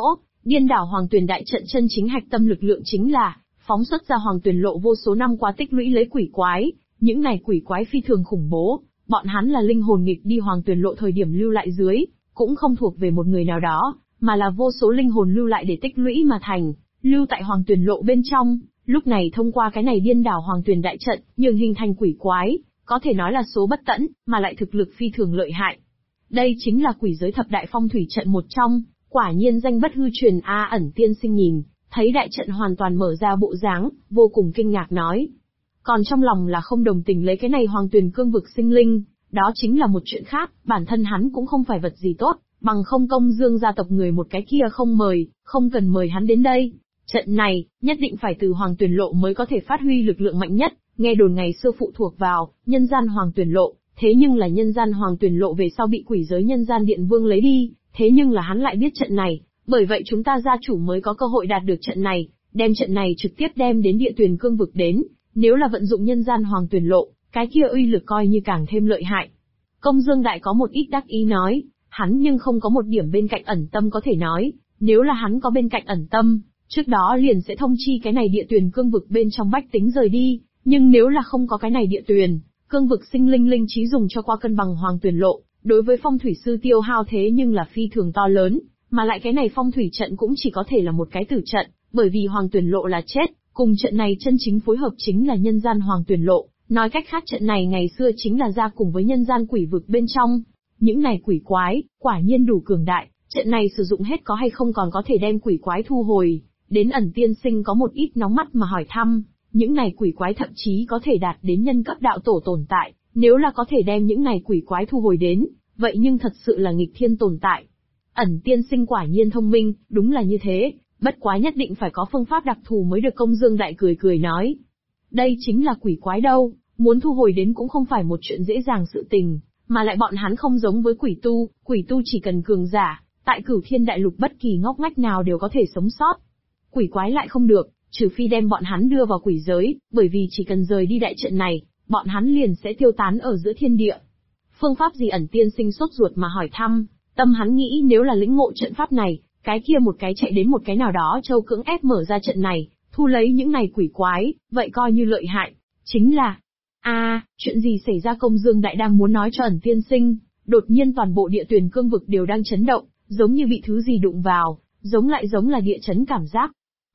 Điên đảo Hoàng Tuyền đại trận chân chính hạch tâm lực lượng chính là phóng xuất ra Hoàng Tuyền lộ vô số năm qua tích lũy lấy quỷ quái, những này quỷ quái phi thường khủng bố, bọn hắn là linh hồn nghịch đi Hoàng Tuyền lộ thời điểm lưu lại dưới, cũng không thuộc về một người nào đó, mà là vô số linh hồn lưu lại để tích lũy mà thành, lưu tại Hoàng Tuyền lộ bên trong, lúc này thông qua cái này điên đảo Hoàng Tuyền đại trận, nhường hình thành quỷ quái, có thể nói là số bất tận, mà lại thực lực phi thường lợi hại. Đây chính là quỷ giới thập đại phong thủy trận một trong, quả nhiên danh bất hư truyền a. Ẩn tiên sinh nhìn thấy đại trận hoàn toàn mở ra bộ dáng, vô cùng kinh ngạc nói. Còn trong lòng là không đồng tình lấy cái này Hoàng Tuyền cương vực sinh linh, đó chính là một chuyện khác, bản thân hắn cũng không phải vật gì tốt, bằng không Công Dương gia tộc người một cái kia không cần mời hắn đến đây. Trận này, nhất định phải từ Hoàng Tuyền lộ mới có thể phát huy lực lượng mạnh nhất, nghe đồn ngày xưa phụ thuộc vào nhân gian Hoàng Tuyền lộ, thế nhưng là nhân gian Hoàng Tuyền lộ về sau bị quỷ giới nhân gian Điện Vương lấy đi, thế nhưng là hắn lại biết trận này, bởi vậy chúng ta gia chủ mới có cơ hội đạt được trận này, đem trận này trực tiếp đem đến Địa Tuyền cương vực đến, nếu là vận dụng nhân gian Hoàng Tuyền lộ, cái kia uy lực coi như càng thêm lợi hại. Công Dương Đại có một ít đắc ý nói, hắn nhưng không có một điểm bên cạnh ẩn tâm có thể nói, nếu là hắn có bên cạnh ẩn tâm, trước đó liền sẽ thông chi cái này Địa Tuyền cương vực bên trong bách tính rời đi, nhưng nếu là không có cái này Địa Tuyền cương vực sinh linh linh trí dùng cho qua cân bằng Hoàng Tuyền lộ, đối với phong thủy sư tiêu hao thế nhưng là phi thường to lớn, mà lại cái này phong thủy trận cũng chỉ có thể là một cái tử trận, bởi vì Hoàng Tuyền lộ là chết, cùng trận này chân chính phối hợp chính là nhân gian Hoàng Tuyền lộ, nói cách khác trận này ngày xưa chính là ra cùng với nhân gian quỷ vực bên trong. Những này quỷ quái, quả nhiên đủ cường đại, trận này sử dụng hết có hay không còn có thể đem quỷ quái thu hồi, đến Ẩn tiên sinh có một ít nóng mắt mà hỏi thăm, những này quỷ quái thậm chí có thể đạt đến nhân cấp đạo tổ tồn tại, nếu là có thể đem những này quỷ quái thu hồi đến, vậy nhưng thật sự là nghịch thiên tồn tại. Ẩn tiên sinh quả nhiên thông minh, đúng là như thế, bất quá nhất định phải có phương pháp đặc thù mới được. Công Dương Đại cười cười nói. Đây chính là quỷ quái đâu, muốn thu hồi đến cũng không phải một chuyện dễ dàng sự tình, mà lại bọn hắn không giống với quỷ tu chỉ cần cường giả, tại Cửu Thiên Đại Lục bất kỳ ngóc ngách nào đều có thể sống sót. Quỷ quái lại không được, trừ phi đem bọn hắn đưa vào quỷ giới, bởi vì chỉ cần rời đi đại trận này, bọn hắn liền sẽ tiêu tán ở giữa thiên địa. Phương pháp gì? Ẩn tiên sinh sốt ruột mà hỏi thăm, tâm hắn nghĩ nếu là lĩnh ngộ trận pháp này, cái kia một cái chạy đến một cái nào đó châu cưỡng ép mở ra trận này, thu lấy những này quỷ quái, vậy coi như lợi hại. Chính là, chuyện gì xảy ra? Công Dương Đại đang muốn nói cho Ẩn tiên sinh, đột nhiên toàn bộ Địa Tuyền cương vực đều đang chấn động, giống như bị thứ gì đụng vào, giống là địa chấn cảm giác.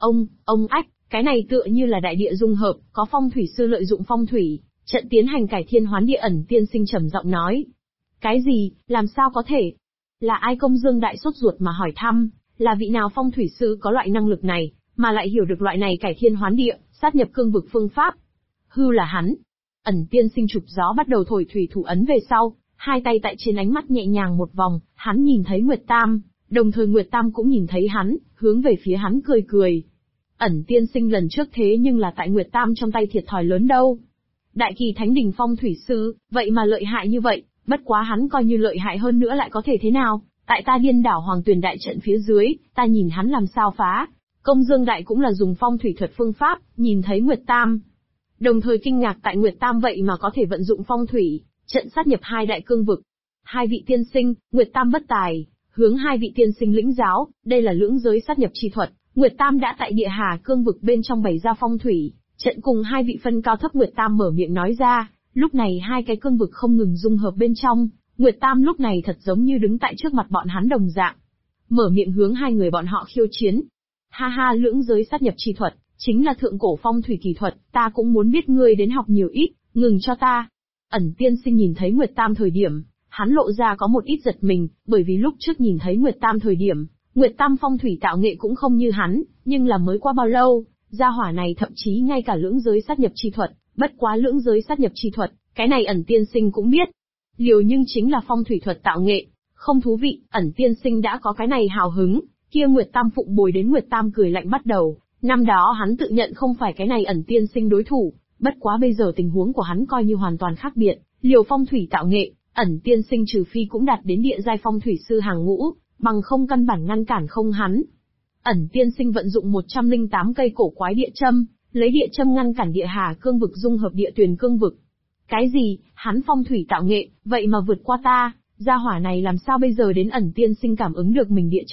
Ông ách, cái này tựa như là đại địa dung hợp, có phong thủy sư lợi dụng phong thủy trận tiến hành cải thiên hoán địa. Ẩn tiên sinh trầm giọng nói. Cái gì, làm sao có thể? Là ai? Công Dương Đại sốt ruột mà hỏi thăm, là vị nào phong thủy sư có loại năng lực này, mà lại hiểu được loại này cải thiên hoán địa, sát nhập cương vực phương pháp? Hư là hắn. Ẩn tiên sinh chụp gió bắt đầu thổi thủy thủ ấn về sau, hai tay tại trên ánh mắt nhẹ nhàng một vòng, hắn nhìn thấy Nguyệt Tam, đồng thời Nguyệt Tam cũng nhìn thấy hắn, hướng về phía hắn cười cười. Ẩn tiên sinh lần trước thế nhưng là tại Nguyệt Tam trong tay thiệt thòi lớn đâu. Đại Kỳ Thánh Đình phong thủy sư, vậy mà lợi hại như vậy, bất quá hắn coi như lợi hại hơn nữa lại có thể thế nào, tại ta điên đảo Hoàng Tuyền đại trận phía dưới, ta nhìn hắn làm sao phá. Công Dương Đại cũng là dùng phong thủy thuật phương pháp, nhìn thấy Nguyệt Tam. Đồng thời kinh ngạc tại Nguyệt Tam vậy mà có thể vận dụng phong thủy, trận sát nhập hai đại cương vực. Hai vị tiên sinh, Nguyệt Tam bất tài, hướng hai vị tiên sinh lĩnh giáo, đây là lưỡng giới sát nhập chi thuật. Nguyệt Tam đã tại Địa Hà cương vực bên trong bày ra phong thủy trận cùng hai vị phân cao thấp. Nguyệt Tam mở miệng nói ra, lúc này hai cái cương vực không ngừng dung hợp bên trong, Nguyệt Tam lúc này thật giống như đứng tại trước mặt bọn hắn đồng dạng. Mở miệng hướng hai người bọn họ khiêu chiến. Ha, lưỡng giới sát nhập chi thuật, chính là thượng cổ phong thủy kỳ thuật, ta cũng muốn biết ngươi đến học nhiều ít, ngừng cho ta. Ẩn tiên sinh nhìn thấy Nguyệt Tam thời điểm, hắn lộ ra có một ít giật mình, bởi vì lúc trước nhìn thấy Nguyệt Tam thời điểm, Nguyệt Tam phong thủy tạo nghệ cũng không như hắn, nhưng là mới qua bao lâu, gia hỏa này thậm chí ngay cả lưỡng giới sát nhập chi thuật, bất quá lưỡng giới sát nhập chi thuật, cái này Ẩn tiên sinh cũng biết. Liều nhưng chính là phong thủy thuật tạo nghệ, không thú vị. Ẩn tiên sinh đã có cái này hào hứng, kia Nguyệt Tam phụng bồi đến. Nguyệt Tam cười lạnh bắt đầu, năm đó hắn tự nhận không phải cái này Ẩn tiên sinh đối thủ, bất quá bây giờ tình huống của hắn coi như hoàn toàn khác biệt, liều phong thủy tạo nghệ, Ẩn tiên sinh trừ phi cũng đạt đến địa giai phong thủy sư hàng ngũ, bằng không căn bản ngăn cản không hắn. Ẩn tiên sinh vận dụng 108 cây cổ quái địa châm, lấy địa châm ngăn cản Địa Hà cương vực dung hợp Địa Tuyền cương vực. Cái gì? Hắn phong thủy tạo nghệ, vậy mà vượt qua ta, gia hỏa này làm sao bây giờ? Đến Ẩn tiên sinh cảm ứng được mình địa châm,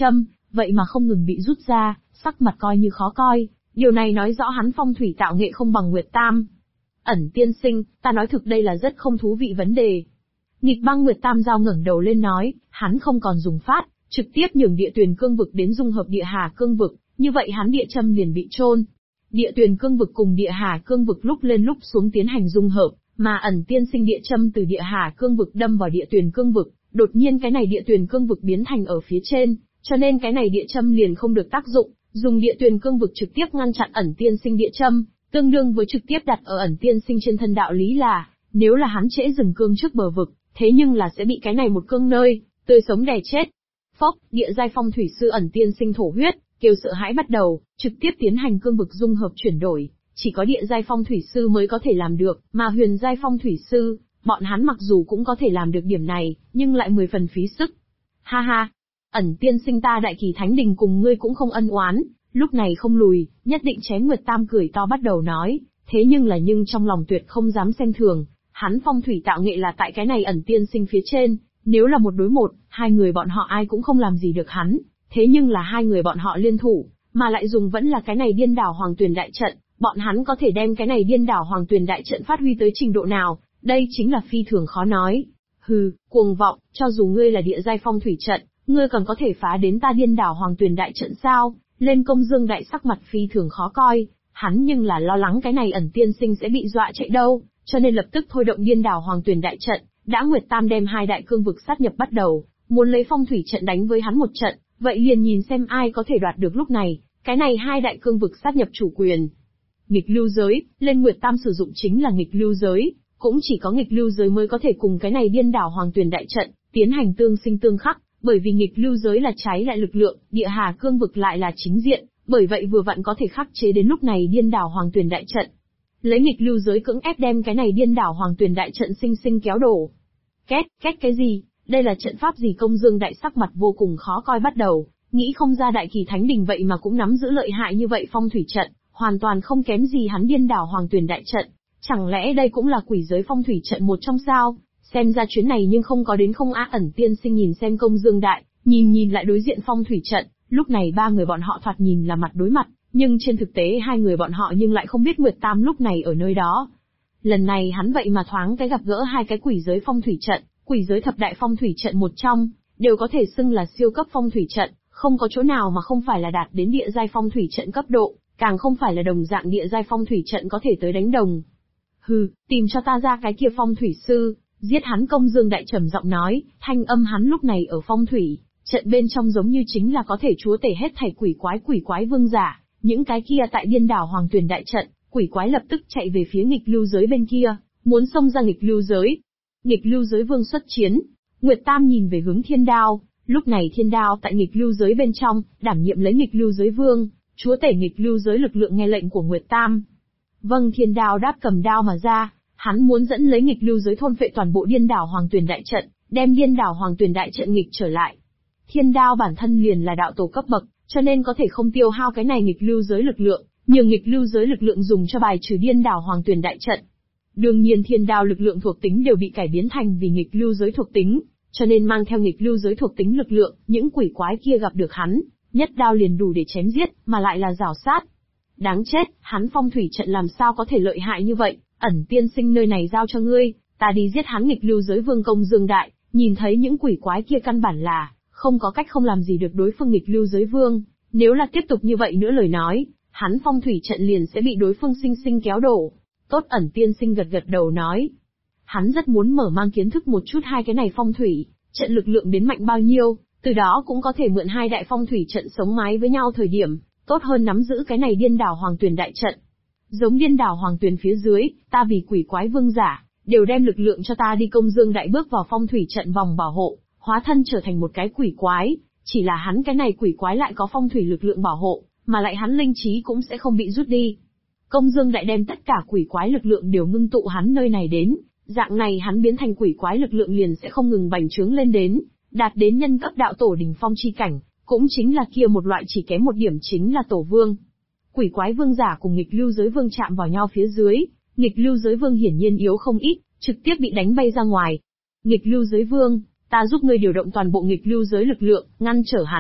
vậy mà không ngừng bị rút ra, sắc mặt coi như khó coi, điều này nói rõ hắn phong thủy tạo nghệ không bằng Nguyệt Tam. Ẩn tiên sinh, ta nói thực đây là rất không thú vị vấn đề. Nghịch Băng Nguyệt Tam Giao ngẩng đầu lên nói, hắn không còn dùng phát, trực tiếp nhường địa tuyền cương vực đến dung hợp địa hà cương vực, như vậy hắn địa châm liền bị chôn. Địa tuyền cương vực cùng địa hà cương vực lúc lên lúc xuống tiến hành dung hợp, mà ẩn tiên sinh địa châm từ địa hà cương vực đâm vào địa tuyền cương vực, đột nhiên cái này địa tuyền cương vực biến thành ở phía trên, cho nên cái này địa châm liền không được tác dụng, dùng địa tuyền cương vực trực tiếp ngăn chặn ẩn tiên sinh địa châm, tương đương với trực tiếp đặt ở ẩn tiên sinh trên thân đạo lý là, nếu là hắn trễ dừng cương trước bờ vực, thế nhưng là sẽ bị cái này một cương nơi, tươi sống đè chết. Phốc, địa giai phong thủy sư ẩn tiên sinh thổ huyết, kêu sợ hãi bắt đầu, trực tiếp tiến hành cương vực dung hợp chuyển đổi, chỉ có địa giai phong thủy sư mới có thể làm được, mà huyền giai phong thủy sư, bọn hắn mặc dù cũng có thể làm được điểm này, nhưng lại 10 phần phí sức. Ha ha, ẩn tiên sinh ta Đại Kỳ Thánh Đình cùng ngươi cũng không ân oán, lúc này không lùi, nhất định chém. Nguyệt Tam cười to bắt đầu nói, thế nhưng trong lòng tuyệt không dám xem thường, hắn phong thủy tạo nghệ là tại cái này ẩn tiên sinh phía trên, nếu là một đối một, hai người bọn họ ai cũng không làm gì được hắn, thế nhưng là hai người bọn họ liên thủ, mà lại dùng vẫn là cái này điên đảo hoàng tuyền đại trận, bọn hắn có thể đem cái này điên đảo hoàng tuyền đại trận phát huy tới trình độ nào, đây chính là phi thường khó nói. Hừ, cuồng vọng, cho dù ngươi là địa giai phong thủy trận, ngươi còn có thể phá đến ta điên đảo hoàng tuyền đại trận sao? Lên Công Dương Đại sắc mặt phi thường khó coi, hắn nhưng là lo lắng cái này ẩn tiên sinh sẽ bị dọa chạy đâu, cho nên lập tức thôi động điên đảo hoàng tuyền đại trận, đã Nguyệt Tam đem hai đại cương vực sát nhập bắt đầu, muốn lấy phong thủy trận đánh với hắn một trận, vậy liền nhìn xem ai có thể đoạt được lúc này, cái này hai đại cương vực sát nhập chủ quyền. Nghịch lưu giới, lên Nguyệt Tam sử dụng chính là nghịch lưu giới, cũng chỉ có nghịch lưu giới mới có thể cùng cái này điên đảo hoàng tuyền đại trận, tiến hành tương sinh tương khắc, bởi vì nghịch lưu giới là trái lại lực lượng, địa hà cương vực lại là chính diện, bởi vậy vừa vặn có thể khắc chế đến lúc này điên đảo hoàng tuyền đại trận. Lấy nghịch lưu giới cưỡng ép đem cái này điên đảo hoàng tuyền đại trận sinh sinh kéo đổ. Két cái gì? Đây là trận pháp gì? Công Dương Đại sắc mặt vô cùng khó coi bắt đầu, nghĩ không ra Đại Kỳ Thánh Đình vậy mà cũng nắm giữ lợi hại như vậy phong thủy trận, hoàn toàn không kém gì hắn điên đảo hoàng tuyền đại trận. Chẳng lẽ đây cũng là quỷ giới phong thủy trận một trong sao? Xem ra chuyến này nhưng không có đến không á. Ẩn tiên sinh nhìn xem Công Dương Đại, nhìn lại đối diện phong thủy trận, lúc này ba người bọn họ thoạt nhìn là mặt đối mặt, nhưng trên thực tế hai người bọn họ nhưng lại không biết Nguyệt Tam lúc này ở nơi đó. Lần này hắn vậy mà thoáng cái gặp gỡ hai cái quỷ giới phong thủy trận, quỷ giới thập đại phong thủy trận một trong, đều có thể xưng là siêu cấp phong thủy trận, không có chỗ nào mà không phải là đạt đến địa giai phong thủy trận cấp độ, càng không phải là đồng dạng địa giai phong thủy trận có thể tới đánh đồng. Hừ, tìm cho ta ra cái kia phong thủy sư, giết hắn. Công Dương Đại trầm giọng nói, thanh âm hắn lúc này ở phong thủy trận bên trong giống như chính là có thể chúa tể hết thảy quỷ quái vương giả, những cái kia tại điên đảo hoàng tuyền đại trận, quỷ quái lập tức chạy về phía nghịch lưu giới bên kia, muốn xông ra nghịch lưu giới. Nghịch lưu giới vương xuất chiến, Nguyệt Tam nhìn về hướng Thiên Đao, lúc này Thiên Đao tại nghịch lưu giới bên trong, đảm nhiệm lấy nghịch lưu giới vương, chúa tể nghịch lưu giới lực lượng nghe lệnh của Nguyệt Tam. Vâng. Thiên Đao đáp cầm đao mà ra, hắn muốn dẫn lấy nghịch lưu giới thôn phệ toàn bộ điên đảo hoàng tuyền đại trận, đem điên đảo hoàng tuyền đại trận nghịch trở lại. Thiên Đao bản thân liền là đạo tổ cấp bậc, cho nên có thể không tiêu hao cái này nghịch lưu giới lực lượng, nhường nghịch lưu giới lực lượng dùng cho bài trừ điên đảo hoàng tuyền đại trận. Đương nhiên Thiên Đao lực lượng thuộc tính đều bị cải biến thành vì nghịch lưu giới thuộc tính, cho nên mang theo nghịch lưu giới thuộc tính lực lượng, những quỷ quái kia gặp được hắn, nhất đao liền đủ để chém giết, mà lại là rảo sát. Đáng chết, hắn phong thủy trận làm sao có thể lợi hại như vậy? Ẩn tiên sinh, nơi này giao cho ngươi, ta đi giết hắn. Nghịch lưu giới vương Công Dương Đại, nhìn thấy những quỷ quái kia căn bản là không có cách không làm gì được đối phương nghịch lưu giới vương, nếu là tiếp tục như vậy nữa lời nói, hắn phong thủy trận liền sẽ bị đối phương sinh sinh kéo đổ. Tốt. Ẩn tiên sinh gật đầu nói, hắn rất muốn mở mang kiến thức một chút hai cái này phong thủy trận lực lượng đến mạnh bao nhiêu, từ đó cũng có thể mượn hai đại phong thủy trận sống mái với nhau thời điểm, tốt hơn nắm giữ cái này điên đảo hoàng tuyền đại trận. Giống điên đảo hoàng tuyền phía dưới, ta vì quỷ quái vương giả, đều đem lực lượng cho ta đi. Công Dương Đại bước vào phong thủy trận vòng bảo hộ, hóa thân trở thành một cái quỷ quái, chỉ là hắn cái này quỷ quái lại có phong thủy lực lượng bảo hộ, mà lại hắn linh trí cũng sẽ không bị rút đi. Công Dương Đại đem tất cả quỷ quái lực lượng đều ngưng tụ hắn nơi này đến, dạng này hắn biến thành quỷ quái lực lượng liền sẽ không ngừng bành trướng lên đến, đạt đến nhân cấp đạo tổ đỉnh phong chi cảnh, cũng chính là kia một loại chỉ kém một điểm chính là tổ vương. Quỷ quái vương giả cùng nghịch lưu giới vương chạm vào nhau phía dưới, nghịch lưu giới vương hiển nhiên yếu không ít, trực tiếp bị đánh bay ra ngoài. Nghịch lưu giới vương, ta giúp ngươi điều động toàn bộ nghịch lưu giới lực lượng, ngăn trở hắn.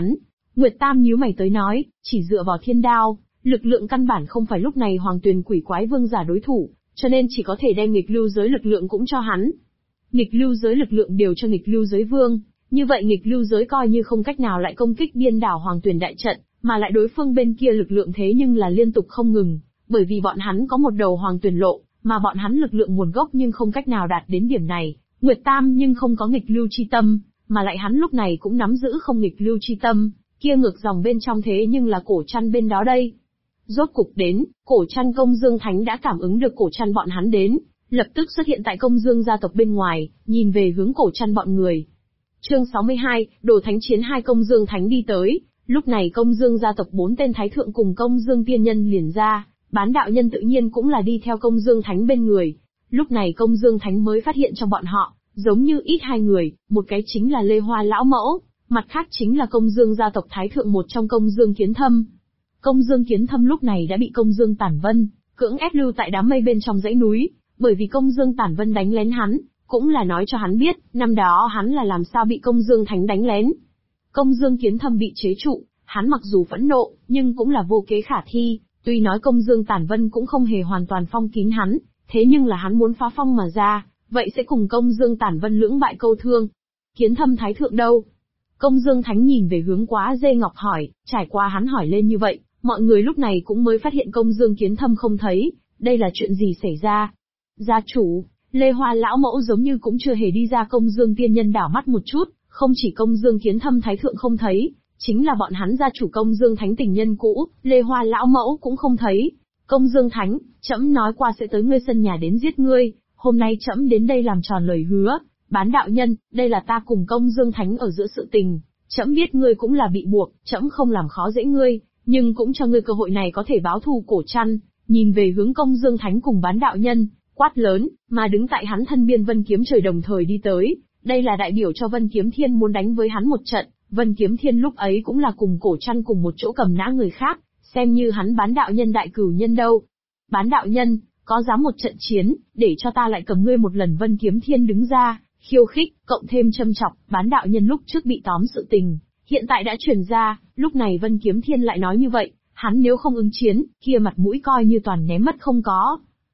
Nguyệt Tam nhíu mày tới nói, chỉ dựa vào thiên đao, lực lượng căn bản không phải lúc này Hoàng Tuyền Quỷ Quái Vương giả đối thủ, cho nên chỉ có thể đem nghịch lưu giới lực lượng cũng cho hắn. Nghịch lưu giới lực lượng đều cho nghịch lưu giới vương, như vậy nghịch lưu giới coi như không cách nào lại công kích điên đảo Hoàng Tuyền đại trận, mà lại đối phương bên kia lực lượng thế nhưng là liên tục không ngừng, bởi vì bọn hắn có một đầu Hoàng Tuyền lộ, mà bọn hắn lực lượng nguồn gốc nhưng không cách nào đạt đến điểm này. Nguyệt Tam nhưng không có nghịch lưu chi tâm, mà lại hắn lúc này cũng nắm giữ không nghịch lưu chi tâm, kia ngược dòng bên trong thế nhưng là cổ chăn bên đó đây. Rốt cục đến, cổ chăn Công Dương Thánh đã cảm ứng được cổ chăn bọn hắn đến, lập tức xuất hiện tại Công Dương gia tộc bên ngoài, nhìn về hướng cổ chăn bọn người. Chương 62, Đồ Thánh Chiến 2. Công Dương Thánh đi tới, lúc này Công Dương gia tộc 4 tên thái thượng cùng Công Dương tiên nhân liền ra, Bán đạo nhân tự nhiên cũng là đi theo Công Dương Thánh bên người. Lúc này Công Dương Thánh mới phát hiện trong bọn họ, giống như ít hai người, một cái chính là Lê Hoa lão mẫu, mặt khác chính là Công Dương gia tộc thái thượng một trong Công Dương Kiến Thâm. Công Dương Kiến Thâm lúc này đã bị Công Dương Tản Vân cưỡng ép lưu tại đám mây bên trong dãy núi, bởi vì Công Dương Tản Vân đánh lén hắn, cũng là nói cho hắn biết, năm đó hắn là làm sao bị Công Dương Thánh đánh lén. Công Dương Kiến Thâm bị chế trụ, hắn mặc dù phẫn nộ, nhưng cũng là vô kế khả thi, tuy nói Công Dương Tản Vân cũng không hề hoàn toàn phong kín hắn, thế nhưng là hắn muốn phá phong mà ra, vậy sẽ cùng Công Dương Tản Vân lưỡng bại câu thương. Kiến Thâm thái thượng đâu? Công Dương Thánh nhìn về hướng Quá Dê Ngọc hỏi, trải qua hắn hỏi lên như vậy, mọi người lúc này cũng mới phát hiện Công Dương Kiến Thâm không thấy, đây là chuyện gì xảy ra? Gia chủ, Lê Hoa lão mẫu giống như cũng chưa hề đi ra. Công Dương tiên nhân đảo mắt một chút, không chỉ Công Dương Kiến Thâm thái thượng không thấy, chính là bọn hắn gia chủ Công Dương Thánh tình nhân cũ, Lê Hoa lão mẫu cũng không thấy. Công Dương Thánh, trẫm nói qua sẽ tới ngươi sân nhà đến giết ngươi, hôm nay trẫm đến đây làm tròn lời hứa. Bán đạo nhân, đây là ta cùng Công Dương Thánh ở giữa sự tình, trẫm biết ngươi cũng là bị buộc, trẫm không làm khó dễ ngươi, nhưng cũng cho ngươi cơ hội này có thể báo thù cổ chăn. Nhìn về hướng Công Dương Thánh cùng Bán đạo nhân, quát lớn, mà đứng tại hắn thân biên Vân Kiếm Trời đồng thời đi tới, đây là đại biểu cho Vân Kiếm Thiên muốn đánh với hắn một trận. Vân Kiếm Thiên lúc ấy cũng là cùng cổ chăn cùng một chỗ cầm nã người khác, xem như hắn Bán đạo nhân đại cửu nhân đâu. Bán đạo nhân, có dám một trận chiến, để cho ta lại cầm ngươi một lần. Vân Kiếm Thiên đứng ra, khiêu khích, cộng thêm châm chọc. Bán đạo nhân lúc trước bị tóm sự tình, hiện tại đã truyền ra, lúc này Vân Kiếm Thiên lại nói như vậy, hắn nếu không ứng chiến, kia mặt mũi coi như toàn ném mất không có.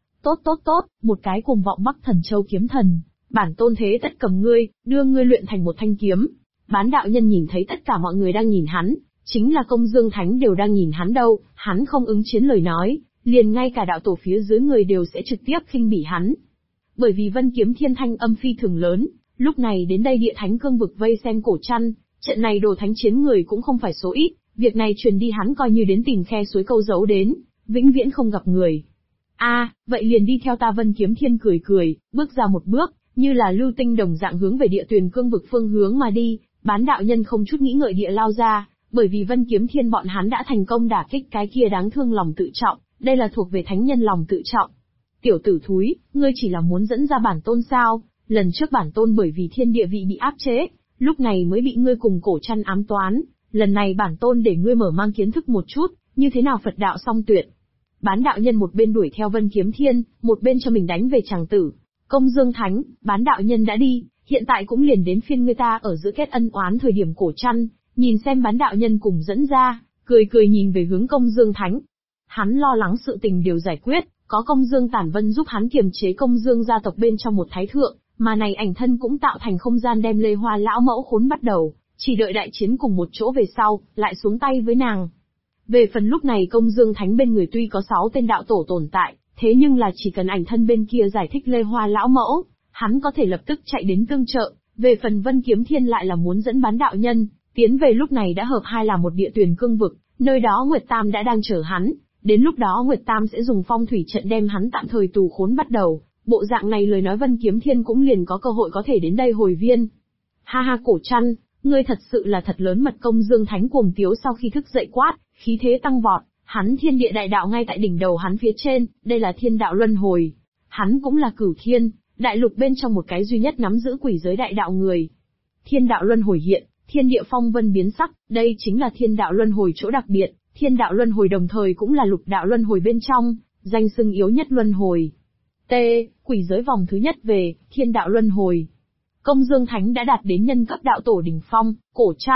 Tốt, một cái cuồng vọng Bắc Thần Châu kiếm thần, bản tôn thế tất cầm ngươi, đưa ngươi luyện thành một thanh kiếm. Bán đạo nhân nhìn thấy tất cả mọi người đang nhìn hắn, chính là Công Dương Thánh đều đang nhìn hắn đâu, hắn không ứng chiến lời nói, liền ngay cả đạo tổ phía dưới người đều sẽ trực tiếp khinh bỉ hắn. Bởi vì Vân Kiếm Thiên thanh âm phi thường lớn, lúc này đến đây địa thánh cương vực vây xem cổ chăn, trận này Đồ Thánh Chiến người cũng không phải số ít, việc này truyền đi hắn coi như đến tìm khe suối câu giấu đến, vĩnh viễn không gặp người. Vậy liền đi theo ta. Vân Kiếm Thiên cười, bước ra một bước, như là lưu tinh đồng dạng hướng về địa tuyền cương vực phương hướng mà đi. Bán đạo nhân không chút nghĩ ngợi địa lao ra, bởi vì Vân Kiếm Thiên bọn hắn đã thành công đả kích cái kia đáng thương lòng tự trọng, đây là thuộc về thánh nhân lòng tự trọng. Tiểu tử thúi, ngươi chỉ là muốn dẫn ra bản tôn sao? Lần trước bản tôn bởi vì thiên địa vị bị áp chế, lúc này mới bị ngươi cùng cổ chăn ám toán, lần này bản tôn để ngươi mở mang kiến thức một chút, như thế nào Phật đạo song tuyệt. Bán đạo nhân một bên đuổi theo Vân Kiếm Thiên, một bên cho mình đánh về chàng tử. Công Dương Thánh, Bán đạo nhân đã đi, hiện tại cũng liền đến phiên ngươi ta ở giữa kết ân oán. Thời điểm cổ chăn, nhìn xem Bán đạo nhân cùng dẫn ra, cười nhìn về hướng Công Dương Thánh. Hắn lo lắng sự tình đều giải quyết, có Công Dương Tản Vân giúp hắn kiềm chế Công Dương gia tộc bên trong một thái thượng, mà này ảnh thân cũng tạo thành không gian đem Lê Hoa lão mẫu khốn bắt đầu, chỉ đợi đại chiến cùng một chỗ về sau, lại xuống tay với nàng. Về phần lúc này Công Dương Thánh bên người tuy có 6 tên đạo tổ tồn tại, thế nhưng là chỉ cần ảnh thân bên kia giải thích Lê Hoa lão mẫu, hắn có thể lập tức chạy đến tương trợ. Về phần Vân Kiếm Thiên lại là muốn dẫn Bán đạo nhân tiến về, lúc này đã hợp hai là một địa tuyền cương vực, nơi đó Nguyệt Tam đã đang chờ hắn, đến lúc đó Nguyệt Tam sẽ dùng phong thủy trận đem hắn tạm thời tù khốn bắt đầu, bộ dạng này lời nói Vân Kiếm Thiên cũng liền có cơ hội có thể đến đây hồi viên. Ha cổ chăn, ngươi thật sự là thật lớn mật. Công Dương Thánh cuồng tiếu sau khi thức dậy quát, khí thế tăng vọt, hắn thiên địa đại đạo ngay tại đỉnh đầu hắn phía trên, đây là thiên đạo luân hồi. Hắn cũng là cửu thiên, đại lục bên trong một cái duy nhất nắm giữ quỷ giới đại đạo người. Thiên đạo luân hồi hiện, thiên địa phong vân biến sắc, đây chính là thiên đạo luân hồi chỗ đặc biệt, thiên đạo luân hồi đồng thời cũng là lục đạo luân hồi bên trong, danh xưng yếu nhất luân hồi. Quỷ giới vòng thứ nhất về, thiên đạo luân hồi. Công Dương Thánh đã đạt đến nhân cấp đạo tổ đỉnh phong, cổ chăn,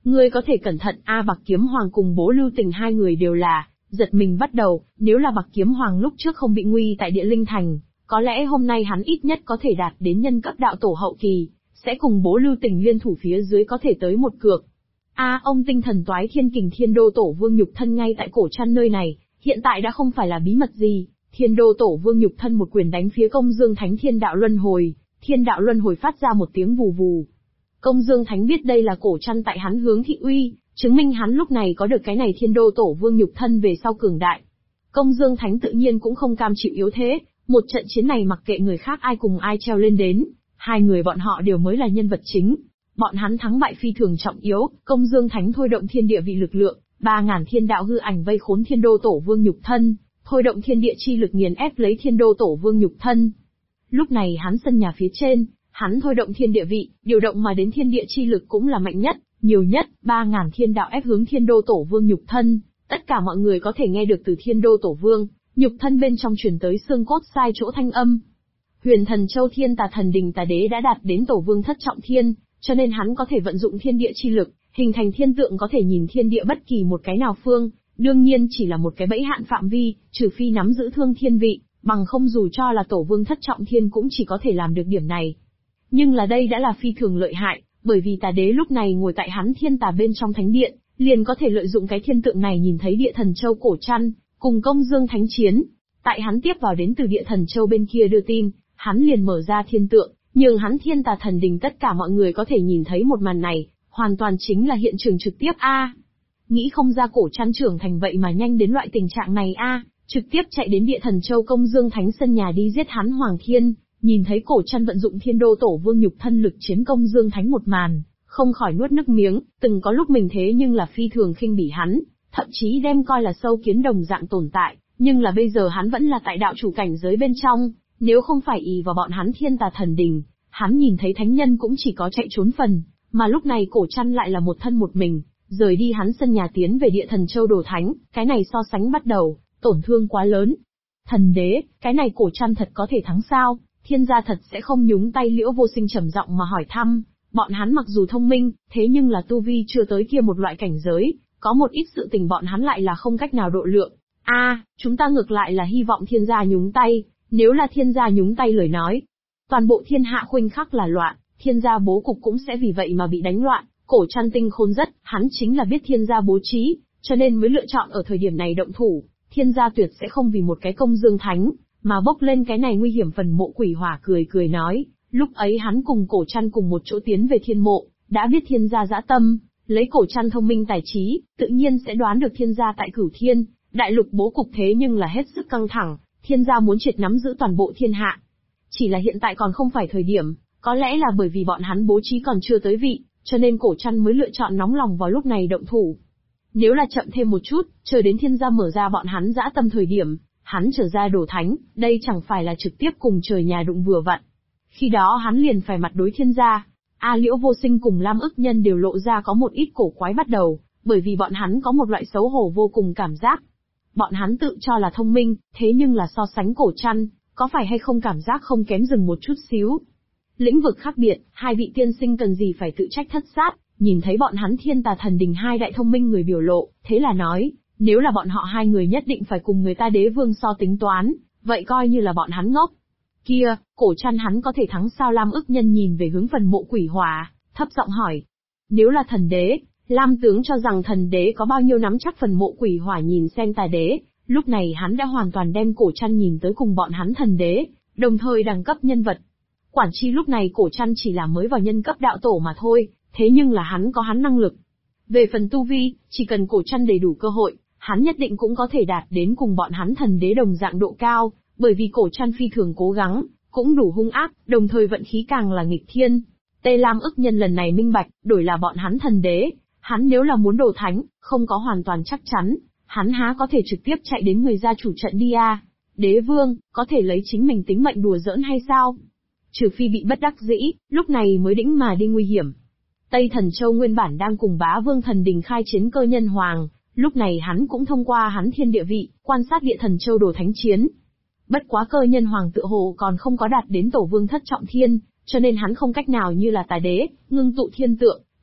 Ngươi có thể cẩn thận. Bạc Kiếm Hoàng cùng Bố Lưu Tình hai người đều là giật mình bắt đầu, nếu là Bạc Kiếm Hoàng lúc trước không bị nguy tại Địa Linh Thành, có lẽ hôm nay hắn ít nhất có thể đạt đến nhân cấp đạo tổ hậu kỳ, sẽ cùng Bố Lưu Tình liên thủ phía dưới có thể tới một cược. Ông tinh thần toái thiên kình Thiên Đô Tổ Vương nhục thân ngay tại cổ trăn nơi này, hiện tại đã không phải là bí mật gì. Thiên Đô Tổ Vương nhục thân một quyền đánh phía Công Dương Thánh Thiên Đạo Luân Hồi, Thiên Đạo Luân Hồi phát ra một tiếng vù vù. Công Dương Thánh biết đây là cổ trăn tại hắn hướng thị uy, chứng minh hắn lúc này có được cái này Thiên Đô Tổ Vương nhục thân về sau cường đại. Công Dương Thánh tự nhiên cũng không cam chịu yếu thế, một trận chiến này mặc kệ người khác ai cùng ai treo lên đến, hai người bọn họ đều mới là nhân vật chính. Bọn hắn thắng bại phi thường trọng yếu, Công Dương Thánh thôi động thiên địa vị lực lượng, 3000 thiên đạo hư ảnh vây khốn Thiên Đô Tổ Vương nhục thân, thôi động thiên địa chi lực nghiền ép lấy Thiên Đô Tổ Vương nhục thân. Lúc này hắn sân nhà phía trên, hắn thôi động thiên địa vị, điều động mà đến thiên địa chi lực cũng là mạnh nhất, nhiều nhất, 3000 thiên đạo ép hướng Thiên Đô Tổ Vương nhục thân, tất cả mọi người có thể nghe được từ Thiên Đô Tổ Vương, nhục thân bên trong truyền tới xương cốt sai chỗ thanh âm. Huyền Thần Châu Thiên Tà Thần Đình Tà Đế đã đạt đến Tổ Vương thất trọng thiên, cho nên hắn có thể vận dụng thiên địa chi lực, hình thành thiên tượng có thể nhìn thiên địa bất kỳ một cái nào phương, đương nhiên chỉ là một cái bẫy hạn phạm vi, trừ phi nắm giữ thương thiên vị, bằng không dù cho là Tổ Vương thất trọng thiên cũng chỉ có thể làm được điểm này. Nhưng là đây đã là phi thường lợi hại, bởi vì Tà Đế lúc này ngồi tại hắn thiên tà bên trong thánh điện, liền có thể lợi dụng cái thiên tượng này nhìn thấy Địa Thần Châu cổ trăn, cùng Công Dương Thánh chiến. Tại hắn tiếp vào đến từ Địa Thần Châu bên kia đưa tin, hắn liền mở ra thiên tượng, nhưng hắn thiên tà thần đình tất cả mọi người có thể nhìn thấy một màn này, hoàn toàn chính là hiện trường trực tiếp Nghĩ không ra cổ trăn trưởng thành vậy mà nhanh đến loại tình trạng này trực tiếp chạy đến Địa Thần Châu Công Dương Thánh sân nhà đi giết hắn Hoàng Thiên, nhìn thấy cổ trăn vận dụng Thiên Đô Tổ Vương nhục thân lực chiến Công Dương Thánh một màn, không khỏi nuốt nước miếng, từng có lúc mình thế nhưng là phi thường khinh bỉ hắn, thậm chí đem coi là sâu kiến đồng dạng tồn tại, nhưng là bây giờ hắn vẫn là tại đạo chủ cảnh giới bên trong, nếu không phải ỷ vào bọn hắn thiên tà thần đình, hắn nhìn thấy thánh nhân cũng chỉ có chạy trốn phần, mà lúc này cổ trăn lại là một thân một mình, rời đi hắn sân nhà tiến về Địa Thần Châu đổ thánh, cái này so sánh bắt đầu, tổn thương quá lớn. Thần đế, cái này cổ trăn thật có thể thắng sao? Thiên gia thật sẽ không nhúng tay? Liễu Vô Sinh trầm giọng mà hỏi thăm, bọn hắn mặc dù thông minh, thế nhưng là tu vi chưa tới kia một loại cảnh giới, có một ít sự tình bọn hắn lại là không cách nào độ lượng. Chúng ta ngược lại là hy vọng thiên gia nhúng tay, nếu là thiên gia nhúng tay lời nói, toàn bộ thiên hạ khoảnh khắc là loạn, thiên gia bố cục cũng sẽ vì vậy mà bị đánh loạn. Cổ trăn tinh khôn rất, hắn chính là biết thiên gia bố trí, cho nên mới lựa chọn ở thời điểm này động thủ. Thiên gia tuyệt sẽ không vì một cái Công Dương Thánh mà bốc lên cái này nguy hiểm. Phần Mộ Quỷ Hỏa cười cười nói, lúc ấy hắn cùng cổ trăn cùng một chỗ tiến về thiên mộ, đã biết thiên gia dã tâm, lấy cổ trăn thông minh tài trí, tự nhiên sẽ đoán được thiên gia tại Cửu Thiên đại lục bố cục thế nhưng là hết sức căng thẳng, thiên gia muốn triệt nắm giữ toàn bộ thiên hạ. Chỉ là hiện tại còn không phải thời điểm, có lẽ là bởi vì bọn hắn bố trí còn chưa tới vị, cho nên cổ trăn mới lựa chọn nóng lòng vào lúc này động thủ. Nếu là chậm thêm một chút, chờ đến thiên gia mở ra bọn hắn dã tâm thời điểm, hắn trở ra đổ thánh, đây chẳng phải là trực tiếp cùng trời nhà đụng vừa vặn. Khi đó hắn liền phải mặt đối thiên gia. Liễu Vô Sinh cùng Lam Ức Nhân đều lộ ra có một ít cổ quái bắt đầu, bởi vì bọn hắn có một loại xấu hổ vô cùng cảm giác. Bọn hắn tự cho là thông minh, thế nhưng là so sánh cổ trăn, có phải hay không cảm giác không kém dừng một chút xíu. Lĩnh vực khác biệt, hai vị tiên sinh cần gì phải tự trách thất sát, nhìn thấy bọn hắn thiên tà thần đình hai đại thông minh người biểu lộ, thế là nói, nếu là bọn họ hai người nhất định phải cùng người ta đế vương so tính toán, vậy coi như là bọn hắn ngốc. Kia, cổ trăn hắn có thể thắng sao? Lam Ức Nhân nhìn về hướng Phần Mộ Quỷ Hỏa, thấp giọng hỏi. Nếu là thần đế, Lam tướng cho rằng thần đế có bao nhiêu nắm chắc? Phần Mộ Quỷ Hỏa nhìn xem Tà Đế, lúc này hắn đã hoàn toàn đem cổ trăn nhìn tới cùng bọn hắn thần đế, đồng thời đẳng cấp nhân vật. Quản chi lúc này cổ trăn chỉ là mới vào nhân cấp đạo tổ mà thôi, thế nhưng là hắn có hắn năng lực. Về phần tu vi, chỉ cần cổ trăn đầy đủ cơ hội, hắn nhất định cũng có thể đạt đến cùng bọn hắn thần đế đồng dạng độ cao, bởi vì cổ trăn phi thường cố gắng, cũng đủ hung ác, đồng thời vận khí càng là nghịch thiên. Tê Lam Ức Nhân lần này minh bạch, đổi là bọn hắn thần đế, hắn nếu là muốn đổ thánh, không có hoàn toàn chắc chắn, hắn há có thể trực tiếp chạy đến người gia chủ trận đi Đế vương, có thể lấy chính mình tính mệnh đùa giỡn hay sao? Trừ phi bị bất đắc dĩ, lúc này mới đĩnh mà đi nguy hiểm. Tây Thần Châu nguyên bản đang cùng Bá Vương Thần Đình khai chiến Cơ Nhân Hoàng, lúc này hắn cũng thông qua hắn thiên địa vị, quan sát Địa Thần Châu đổ thánh chiến. Bất quá Cơ Nhân Hoàng tựa hồ còn không có đạt đến Tổ Vương thất trọng thiên, cho nên hắn không cách nào như là Tà Đế, ngưng tụ thiên tượng,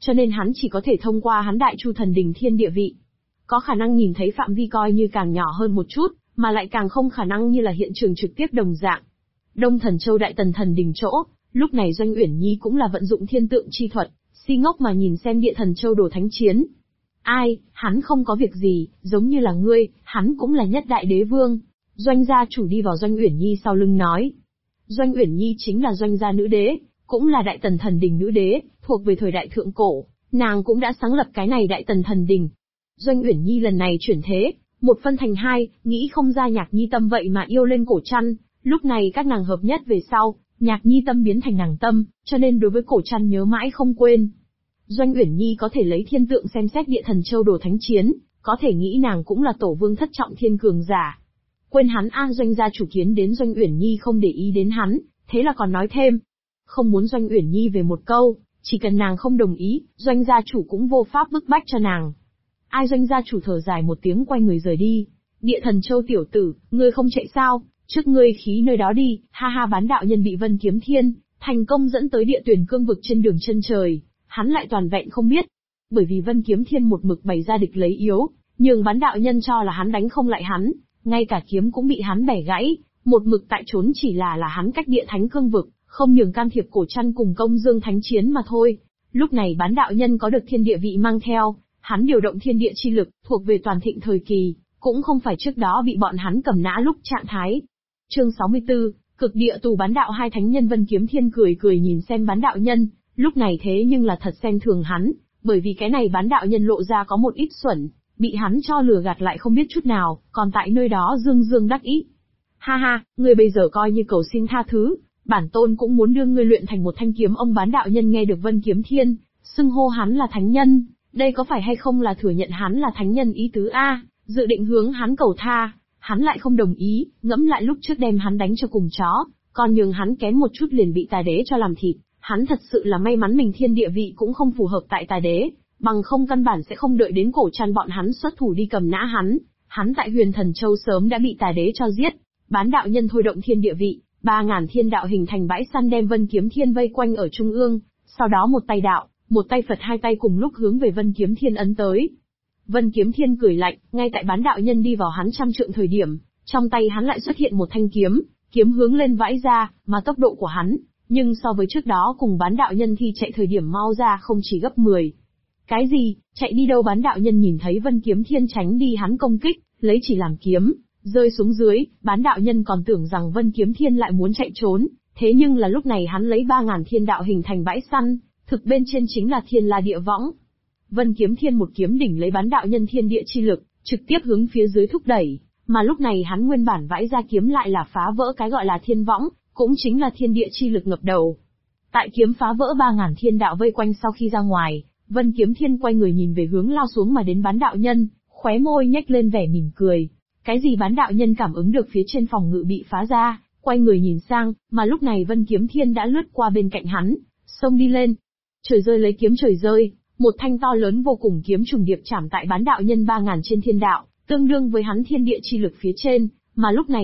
cho nên hắn chỉ có thể thông qua hắn Đại Chu Thần Đình thiên địa vị. Có khả năng nhìn thấy phạm vi coi như càng nhỏ hơn một chút, mà lại càng không khả năng như là hiện trường trực tiếp đồng dạng. Đông Thần Châu Đại Tần Thần Đình chỗ, lúc này Doanh Uyển Nhi cũng là vận dụng thiên tượng chi thuật, si ngốc mà nhìn xem Địa Thần Châu đồ thánh chiến. Ai, hắn không có việc gì, giống như là ngươi, hắn cũng là nhất đại đế vương. Doanh gia chủ đi vào Doanh Uyển Nhi sau lưng nói. Doanh Uyển Nhi chính là Doanh gia nữ đế, cũng là Đại Tần Thần Đình nữ đế, thuộc về thời đại thượng cổ, nàng cũng đã sáng lập cái này Đại Tần Thần Đình. Doanh Uyển Nhi lần này chuyển thế, một phân thành hai, nghĩ không ra Nhạc Nhi Tâm vậy mà yêu lên Cổ Trăn, lúc này các nàng hợp nhất về sau, Nhạc Nhi Tâm biến thành nàng tâm, cho nên đối với Cổ Trăn nhớ mãi không quên. Doanh Uyển Nhi có thể lấy thiên tượng xem xét Địa Thần Châu đồ thánh chiến, có thể nghĩ nàng cũng là tổ vương thất trọng thiên cường giả. Quên hắn Doanh gia chủ kiến đến Doanh Uyển Nhi không để ý đến hắn, thế là còn nói thêm. Không muốn Doanh Uyển Nhi về một câu, chỉ cần nàng không đồng ý, Doanh gia chủ cũng vô pháp bức bách cho nàng. Doanh gia chủ thở dài một tiếng quay người rời đi. Địa Thần Châu tiểu tử, ngươi không chạy sao, trước ngươi khí nơi đó đi, ha ha. Bán đạo nhân bị Vân Kiếm Thiên thành công dẫn tới Địa Tuyển Cương vực trên đường chân trời, hắn lại toàn vẹn không biết. Bởi vì Vân Kiếm Thiên một mực bày ra địch lấy yếu, nhưng bán đạo nhân cho là hắn đánh không lại hắn, ngay cả kiếm cũng bị hắn bẻ gãy, một mực tại trốn chỉ là hắn cách Địa Thánh Cương vực, không nhường can thiệp Cổ Trăn cùng Công Dương thánh chiến mà thôi. Lúc này bán đạo nhân có được thiên địa vị mang theo, hắn điều động thiên địa chi lực, thuộc về toàn thịnh thời kỳ, cũng không phải trước đó bị bọn hắn cầm nã lúc trạng thái. Chương 64, Cực Địa Tù. Bán đạo hai thánh nhân Vân Kiếm Thiên cười cười nhìn xem bán đạo nhân, lúc này thế nhưng là thật xem thường hắn, bởi vì cái này bán đạo nhân lộ ra có một ít xuẩn, bị hắn cho lừa gạt lại không biết chút nào, còn tại nơi đó dương dương đắc ý. Ha ha, ngươi bây giờ coi như cầu xin tha thứ, bản tôn cũng muốn đưa ngươi luyện thành một thanh kiếm. Ông bán đạo nhân nghe được Vân Kiếm Thiên xưng hô hắn là thánh nhân, đây có phải hay không là thừa nhận hắn là thánh nhân ý tứ a? Dự định hướng hắn cầu tha, hắn lại không đồng ý, ngẫm lại lúc trước đem hắn đánh cho cùng chó, còn nhường hắn kém một chút liền bị Tà Đế cho làm thịt, hắn thật sự là may mắn mình thiên địa vị cũng không phù hợp tại Tà Đế, bằng không căn bản sẽ không đợi đến Cổ Trăn bọn hắn xuất thủ đi cầm nã hắn tại Huyền Thần Châu sớm đã bị Tà Đế cho giết. Bán đạo nhân thôi động thiên địa vị, 3000 thiên đạo hình thành bãi săn đem Vân Kiếm Thiên vây quanh ở trung ương, sau đó một tay đạo, một tay Phật, hai tay cùng lúc hướng về Vân Kiếm Thiên ấn tới. Vân Kiếm Thiên cười lạnh, ngay tại bán đạo nhân đi vào hắn trăm trượng thời điểm, trong tay hắn lại xuất hiện một thanh kiếm, kiếm hướng lên vãi ra, mà tốc độ của hắn, nhưng so với trước đó cùng bán đạo nhân thì chạy thời điểm mau ra không chỉ gấp 10. Cái gì, chạy đi đâu? Bán đạo nhân nhìn thấy Vân Kiếm Thiên tránh đi hắn công kích, lấy chỉ làm kiếm, rơi xuống dưới, bán đạo nhân còn tưởng rằng Vân Kiếm Thiên lại muốn chạy trốn, thế nhưng là lúc này hắn lấy 3000 thiên đạo hình thành bãi săn, thực bên trên chính là Thiên La Địa Võng. Vân Kiếm Thiên một kiếm đỉnh lấy bán đạo nhân thiên địa chi lực, trực tiếp hướng phía dưới thúc đẩy, mà lúc này hắn nguyên bản vãi ra kiếm lại là phá vỡ cái gọi là thiên võng, cũng chính là thiên địa chi lực ngập đầu. Tại kiếm phá vỡ 3000 thiên đạo vây quanh sau khi ra ngoài, Vân Kiếm Thiên quay người nhìn về hướng lao xuống mà đến bán đạo nhân, khóe môi nhếch lên vẻ mỉm cười. Cái gì? Bán đạo nhân cảm ứng được phía trên phòng ngự bị phá ra, quay người nhìn sang, mà lúc này Vân Kiếm Thiên đã lướt qua bên cạnh hắn, xông đi lên. Trời rơi lấy kiếm trời rơi, một thanh to lớn vô cùng kiếm trùng điệp chạm tại bán đạo nhân 3000 trên thiên đạo, tương đương với hắn thiên địa chi lực phía trên, mà lúc này